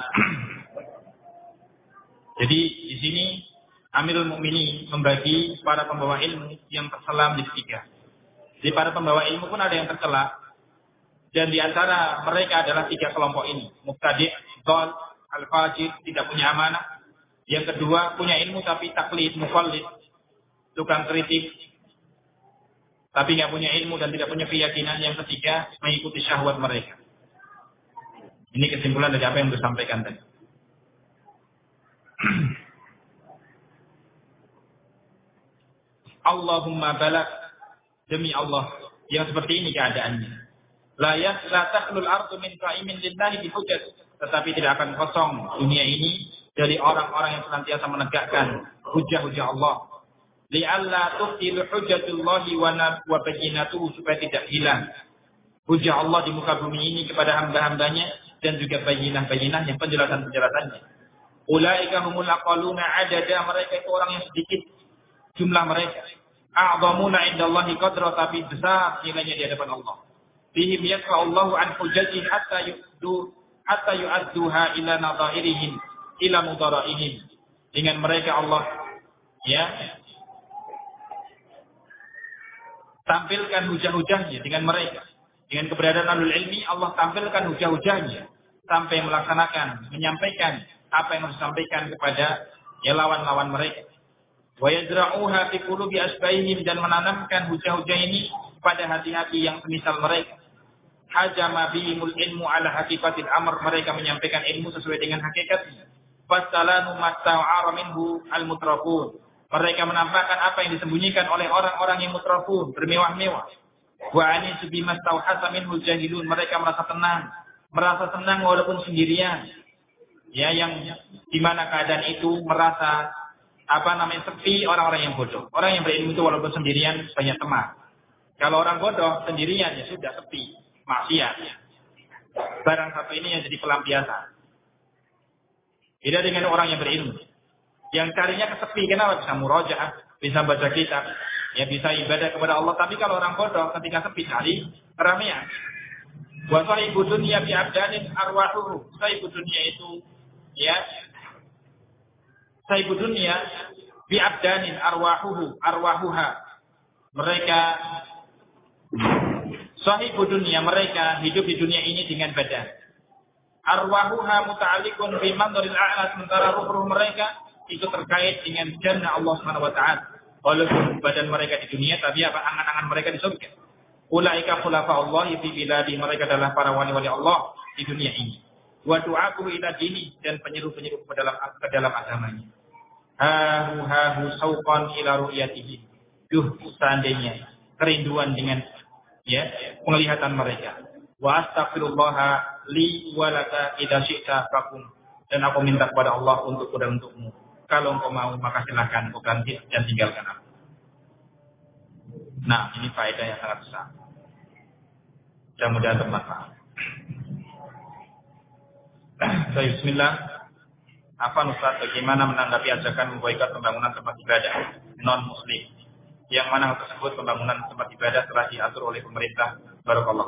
Speaker 1: jadi di sini Amirul Mukminin membagi para pembawa ilmu yang tercela menjadi 3. Jadi para pembawa ilmu pun ada yang tercela, dan di antara mereka adalah 3 kelompok ini. Mubtadi', dhal, al-fajir, tidak punya amanah. Yang kedua punya ilmu tapi taklid, muqallid, tukang kritik, tapi nggak punya ilmu dan tidak punya keyakinan. Yang ketiga mengikuti syahwat mereka. Ini kesimpulan dari apa yang disampaikan tadi. Allahumma balak, demi Allah yang seperti ini keadaannya. La takhlul ardu min qa'imin lillahi bihujjah, tetapi tidak akan kosong dunia ini dari orang-orang yang senantiasa menegakkan hujah-hujah Allah. Li'alla tuftilu hujjatullahi wa bayyinatuhu, supaya tidak hilang hujah Allah di muka bumi ini kepada hamba-hambanya dan juga bayyinah-bayyinahnya, penjelasan-penjelasannya. Ulaika humul aqalluna adada, mereka itu orang yang sedikit jumlah mereka. A'dhamuna indallahi qadra, tapi besar nilainya di hadapan Allah. Bihim yaqra'ullahu an hujjati hatta yu'adduha ila nadha'irihim ila mudara'ihim. Dengan mereka Allah tampilkan hujah-hujahnya dengan mereka. Dengan keberadaan ahlul ilmi, Allah tampilkan hujah-hujahnya sampai melaksanakan, menyampaikan apa yang harus disampaikan kepada lawan-lawan mereka. Wa yazra'uha fi qulubi asbaihim, dan menanamkan hujah-hujah ini pada hati-hati yang semisal mereka. Hajama bihimul ilmu ala haqiqatil amr, mereka menyampaikan ilmu sesuai dengan hakikatnya. Fastalanu masta'ara minhu al-mutrafun, mereka menampakkan apa yang disembunyikan oleh orang-orang yang mutrafun, bermewah-mewah. Wa anisu bimastauhasa minhul jahilun, mereka merasa senang walaupun sendirian. Ya, yang di mana keadaan itu merasa sepi orang-orang yang bodoh. Orang yang berilmu itu walaupun sendirian banyak teman. Kalau orang bodoh sendirian ya sudah sepi, maksiat. Barang satu ini yang jadi pelampiasan. Beda dengan orang yang berilmu. Yang carinya kesepi, kenapa? Bisa murojaah, bisa baca kitab, ya bisa ibadah kepada Allah. Tapi kalau orang bodoh ketika sepi cari keramaian. Wa sahibu dunya bi abdanin arwahuhu. Sahibu dunya itu ya, sahibu dunya bi abdanin arwahuha. Mereka sahibu dunya, mereka hidup di dunia ini dengan badan. Arwahuha muta'alliqun bi mandoril a'la, sementara ruh-ruh mereka itu terkait dengan jannah Allah Subhanahu wa taala. Walaupun badan mereka di dunia, tapi apa angan-angan mereka di surga. Ulaika khulafa'ullahi fi biladi, mereka adalah para wali-wali Allah di dunia ini. Wa du'aku ila dini, dan penyeru-penyeru ke dalam agamanya. Hahu sauqan ila ru'yatihi. Seandainya kerinduan dengan ya penglihatan mereka. Wa astaghfirullah li wa laka idza syi'ta fakum, dan aku minta kepada Allah untukku dan untukmu. Kalau engkau mau maka silakan kau ganti dan tinggalkan aku. Nah, ini faedah yang sangat besar. Mudah-mudahan bermanfaat. Baik, bismillah. Apa Ustaz, bagaimana menanggapi ajakan memboikot pembangunan tempat ibadah non-muslim? Yang mana hal tersebut pembangunan tempat ibadah telah diatur oleh pemerintah. Barakallah.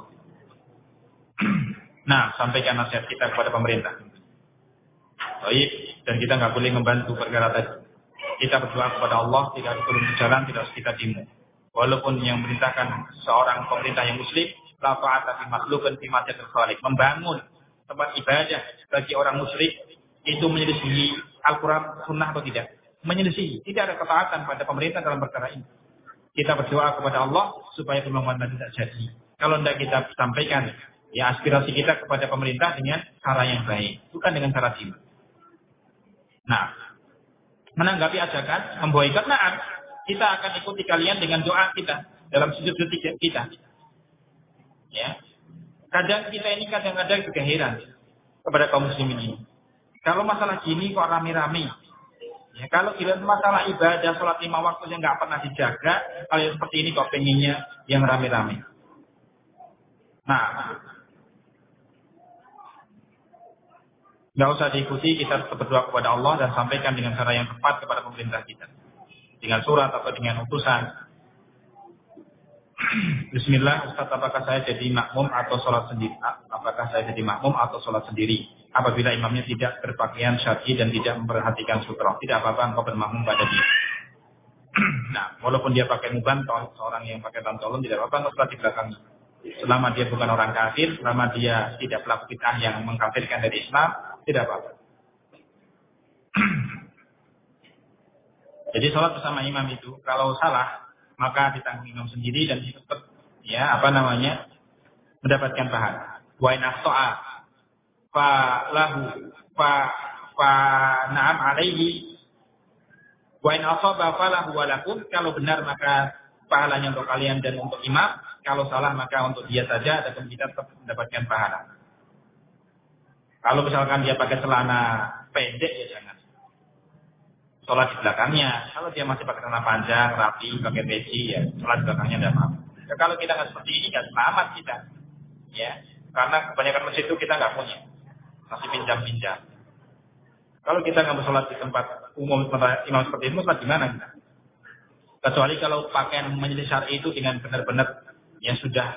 Speaker 1: Nah, sampaikan nasihat kita kepada pemerintah. Baik, dan kita nggak boleh membantu perkara tadi. Kita berdoa kepada Allah, tidak harus turun ke jalan, tidak harus kita demo. Walaupun yang memerintahkan seorang pemerintah yang muslim, la ta'ata fi makhluqin fi ma'siyatil khaliq, membangun tempat ibadah bagi orang musyrik itu menyelisihi Al-Qur'an Sunnah atau tidak? Menyelisihi. Tidak ada ketaatan pada pemerintah dalam perkara ini. Kita berdoa kepada Allah supaya pembangunan tidak jadi. Kalau tidak kita sampaikan ya aspirasi kita kepada pemerintah dengan cara yang baik, bukan dengan cara demo. Nah, menanggapi ajakan memboikot, nah, kita akan ikuti kalian dengan doa kita dalam sujud kita. Ya, kadang kita ini kadang-kadang juga heran kepada kaum muslimin ini. Kalau masalah gini kok rame-rame. Ya, kalau gila masalah ibadah sholat 5 waktu yang nggak pernah dijaga, kalau yang seperti ini kok pengennya yang rame-rame. Nah, nggak usah diikuti, kita tetap berdoa kepada Allah dan sampaikan dengan cara yang tepat kepada pemerintah kita. Dengan surat atau dengan utusan. Bismillah, Ustaz, apakah saya jadi makmum atau sholat sendiri? Apakah saya jadi makmum atau sholat sendiri? Apabila imamnya tidak berpakaian syar'i dan tidak memperhatikan sutra, tidak apa-apa engkau bermakmum pada dia. Nah, walaupun dia pakai mubanton, seorang yang pakai tantolon tidak apa-apa engkau sholat di belakangnya. Selama dia bukan orang kafir, selama dia tidak pelaku bid'ah yang mengkafirkan dari Islam, tidak apa-apa. Jadi sholat bersama imam itu kalau salah maka ditanggung imam sendiri dan tetap ya mendapatkan pahala. Wa in akhta'a fa lahu fa na'am alaihi wa in asaba falahu wa lakum, kalau benar maka pahalanya untuk kalian dan untuk imam, kalau salah maka untuk dia saja dan kita tetap mendapatkan pahala. Kalau misalkan dia pakai celana pendek ya jangan sholat di belakangnya. Kalau dia masih pakai celana panjang, rapi, pakai peci, ya sholat di belakangnya tidak apa-apa. Ya, kalau kita nggak seperti ini, nggak selamat kita. Ya, karena kebanyakan masjid itu kita nggak punya, masih pinjam-pinjam. Kalau kita nggak mau sholat di tempat umum, tempat imam seperti itu, sholat di mana kita? Kecuali kalau pakaian majelis syar'i itu dengan benar-benar ya sudah,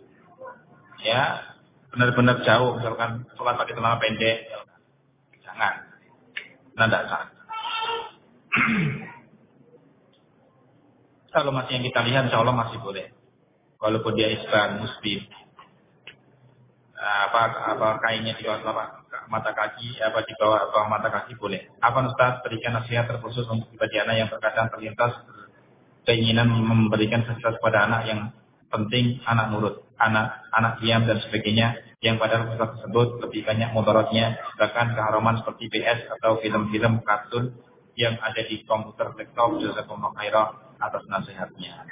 Speaker 1: ya benar-benar jauh, misalkan sholat pakai celana pendek, jangan. Nah, tidak sah. Kalau masih yang kita lihat, insya Allah masih boleh. Walaupun dia isban muslim, apa kainnya di bawah mata kaki, di bawah mata kaki boleh. Apa Ustaz berikan nasihat terkhusus untuk bagi anak yang terkadang terlintas keinginan memberikan fasilitas kepada anak yang penting anak nurut, anak diam dan sebagainya, yang padahal fasilitas tersebut lebih banyak mudaratnya, bahkan keharaman seperti PS atau film-film kartun yang ada di komputer laptop. Jazakumullah khairan atas nasihatnya.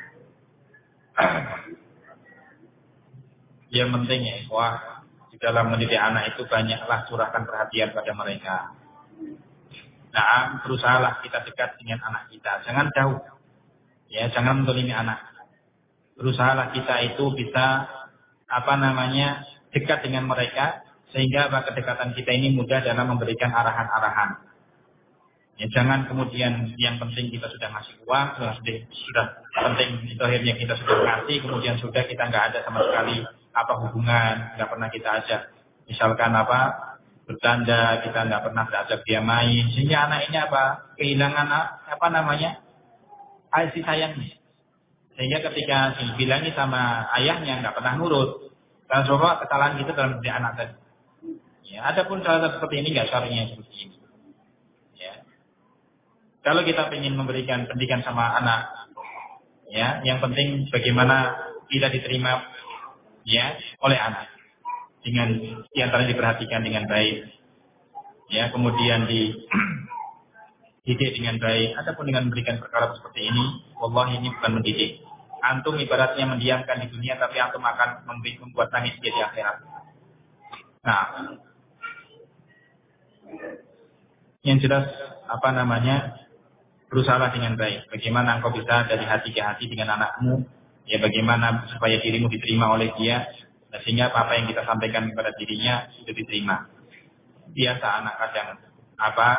Speaker 1: Yang penting ya, di dalam mendidik anak itu banyaklah curahkan perhatian pada mereka. Nah, berusahalah kita dekat dengan anak kita, jangan jauh. Ya, jangan menzalimi anak. Berusahalah kita itu bisa dekat dengan mereka, sehingga kedekatan kita ini mudah dalam memberikan arahan-arahan. Ya, jangan kemudian yang penting kita sudah ngasih uang, sudah penting itu akhirnya kita sudah ngasih, kemudian sudah kita nggak ada sama sekali apa hubungan, nggak pernah kita ajak, misalkan apa bercanda, kita nggak pernah ajak dia main, sehingga anak ini apa kehilangan apa namanya kasih sayangnya, sehingga ketika dibilangi sama ayahnya nggak pernah nurut, dan coba kesalahan kita dalam mendidik anak tadi. Ya, adapun cara seperti ini nggak syar'inya seperti ini. Ya. Kalau kita ingin memberikan pendidikan sama anak, ya, yang penting bagaimana kita diterima, ya, oleh anak dengan diantara diperhatikan dengan baik, ya, kemudian dididik dengan baik. Adapun dengan memberikan perkara seperti ini, wallahi ini bukan mendidik. Antum ibaratnya mendiamkan di dunia, tapi antum akan membuat nangis dia di akhirat. Nah, yang jelas apa namanya? Berusaha dengan baik. Bagaimana engkau bisa dari hati ke hati dengan anakmu, ya bagaimana supaya dirimu diterima oleh dia, sehingga apa yang kita sampaikan kepada dirinya itu diterima. Biasa anak kadang apa,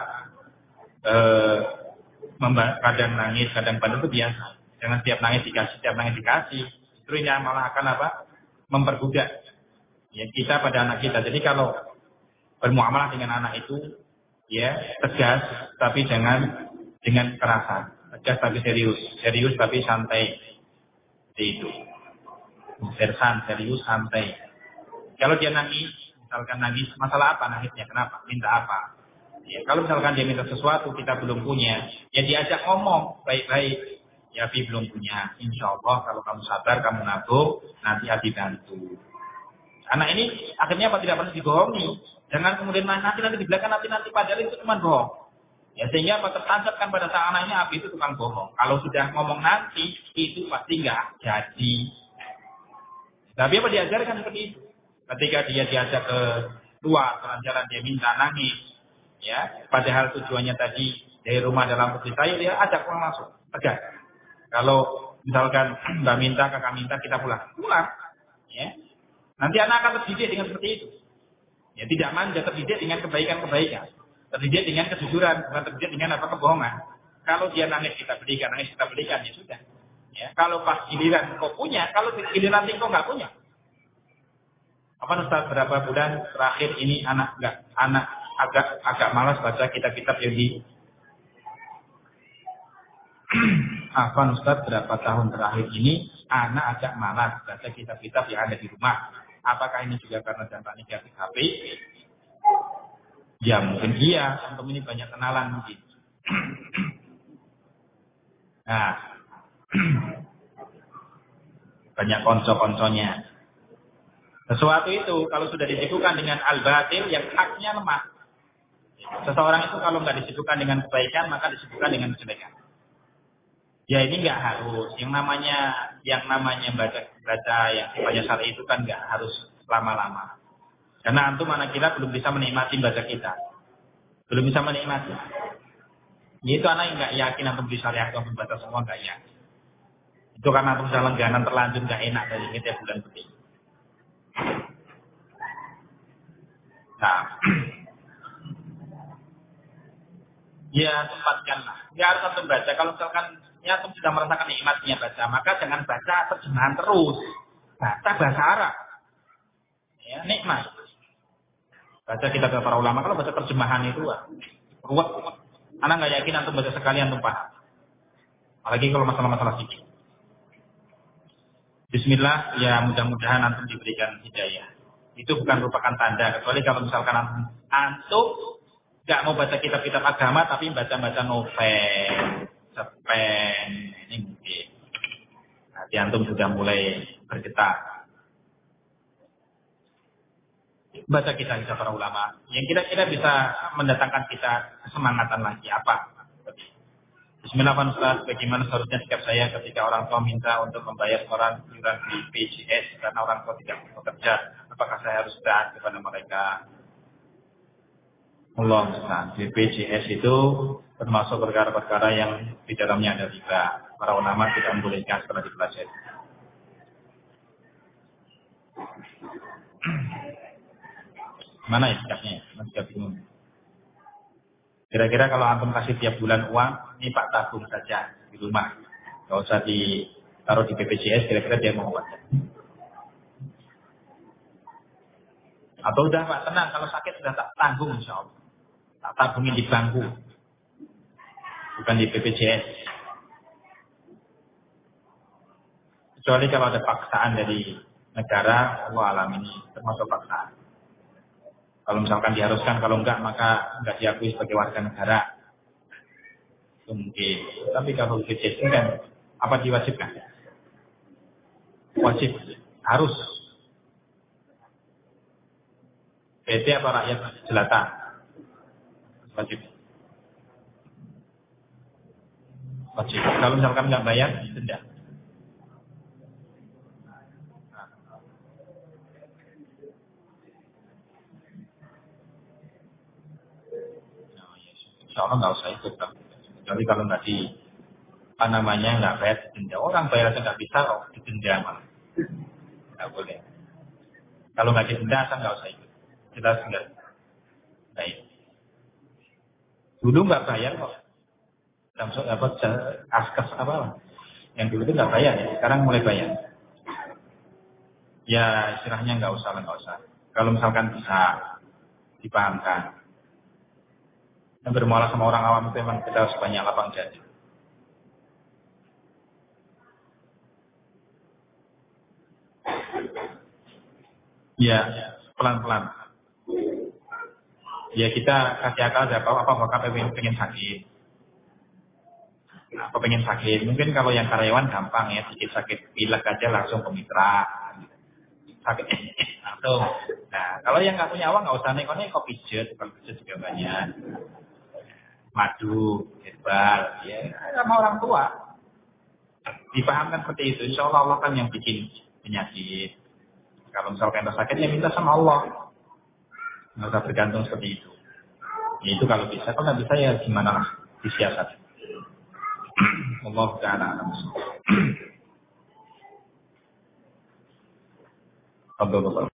Speaker 1: kadang nangis, kadang bandel itu biasa. Jangan setiap nangis dikasih. Justru ini malah akan apa, memperbudak ya kita pada anak kita. Jadi kalau bermuamalah dengan anak itu, ya tegas, tapi jangan dengan kekerasan, tegas tapi serius tapi santai, itu serius santai. Kalau dia nangis, misalkan nangis, masalah apa nangisnya, kenapa, minta apa? Ya, kalau misalkan dia minta sesuatu kita belum punya, ya diajak ngomong baik-baik. Ya Abi belum punya, insya Allah kalau kamu sabar, kamu nabung, nanti Abi bantu. Anak ini akhirnya apa tidak pernah dibohongi. Jangan kemudian nanti di belakang nanti padahal itu cuma bohong. Ya sehingga apa tertancapkan pada sang anaknya Abi itu tukang bohong. Kalau sudah ngomong nanti itu pasti nggak jadi. Tapi apa diajarkan seperti itu? Ketika dia diajak ke luar jalan-jalan dia minta nangis, ya padahal tujuannya tadi dari rumah dalam putih saya dia ajak pulang langsung. Tegas. Kalau misalkan mbak minta kakak minta kita pulang, ya nanti anak akan terdidik dengan seperti itu. Ya tidak manja, terdidik dengan kebaikan-kebaikan. Terdidik dengan kejujuran, bukan terdidik dengan apa kebohongan. Kalau dia nangis kita berikan, ya sudah. Ya, kalau pas giliran kau punya, kalau giliran nanti kau nggak punya. Apa Ustaz, berapa bulan terakhir ini anak agak malas baca kitab-kitab yang di apa Ustaz, berapa tahun terakhir ini anak agak malas baca kitab-kitab yang ada di rumah. Apakah ini juga karena dampak negatif HP? Ya mungkin iya, antum ini banyak kenalan mungkin. Nah, banyak konco-konconya. Sesuatu itu kalau sudah disibukkan dengan al-batil yang haknya lemah. Seseorang itu kalau nggak disibukkan dengan kebaikan maka disibukkan dengan kejelekan. Ya ini nggak harus. Yang namanya baca yang sifatnya syar'i itu kan nggak harus lama-lama. Karena antum anak kita belum bisa menikmati baca kita. Belum bisa menikmati. Itu anak yang nggak yakin antum bisa lihat antum baca semua nggak yakin. Itu karena antum sudah langganan terlanjur nggak enak dari kita bulan putih. Nah, ya tempatkanlah. Ya harus antum baca. Kalau misalkan ya antum sudah merasakan nikmatnya baca, maka jangan baca terjemahan terus. Baca bahasa Arab. Ya, nikmat. Baca kitab para ulama, kalau baca terjemahan itu ruwet. Anak nggak yakin antum baca sekali antum paham. Apalagi kalau masalah-masalah fikih. Bismillah, ya mudah-mudahan antum diberikan hidayah. Itu bukan merupakan tanda, kecuali kalau misalkan antum nggak mau baca kitab-kitab agama, tapi baca-baca novel, cerpen, ini mungkin. Nanti antum sudah mulai bergetar. Baca kita para ulama yang kira-kira bisa mendatangkan kita kesemangatan lagi apa? Bismillahirrahmanirrahim. Bagaimana seharusnya sikap saya ketika orang tua minta untuk membayar setoran iuran BPJS karena orang tua tidak bekerja? Apakah saya harus taat kepada mereka? Allah Ustaz, BPJS itu termasuk perkara-perkara yang di dalamnya ada riba. Para ulama tidak membolehkan setelah dipelajari. Mana ya sikapnya? Masih bingung. Kira-kira kalau antum kasih tiap bulan uang, ini Pak tabung saja di rumah. Nggak usah ditaruh di BPJS, kira-kira dia mau apa? Atau udah Pak tenang, kalau sakit sudah tak tanggung insya Allah. Tak tabungin di bangku, bukan di BPJS. Kecuali kalau ada paksaan dari negara, Allah alam ini termasuk paksaan. Kalau misalkan diharuskan, kalau enggak maka enggak diakui sebagai warga negara. Itu mungkin. Tapi kalau BPJS ini kan apa diwajibkan? Wajib, harus. PT apa rakyat jelata? Wajib. Wajib. Kalau misalkan nggak bayar, denda. Nah, ya, insya Allah nggak usah ikut. Kecuali kalau nggak apa namanya nggak bayar denda. Orang bayar aja nggak bisa, kok didenda malah. Nggak boleh. Kalau nggak didenda, asal nggak usah ikut. Jelas nggak. Baik. Dulu nggak bayar kok. Samsung apa askes apa? Yang dulu itu nggak bayar ya. Sekarang mulai bayar. Ya istilahnya nggak usah lah, nggak usah. Kalau misalkan bisa dipahamkan. Yang bermuara sama orang awam itu memang kita harus banyak lapang dada. Ya, pelan-pelan. Ya kita kasih akal aja apa bakal pengen sakit. Apa pengen sakit. Mungkin kalau yang karyawan gampang ya, sedikit sakit pilek aja langsung ke mitra. Sakit langsung. Nah, kalau yang nggak punya uang nggak usah neko-neko pijet, kalau pijet juga banyak. Madu, herbal, ya sama orang tua. Dipahamkan seperti itu. Insya Allah Allah kan yang bikin penyakit. Kalau misalkan ada sakit ya minta sama Allah. Nggak usah bergantung seperti itu. Ya itu kalau bisa. Kalau nggak bisa ya gimana lah disiasat. Allah Ta'ala alam. Alhamdulillah.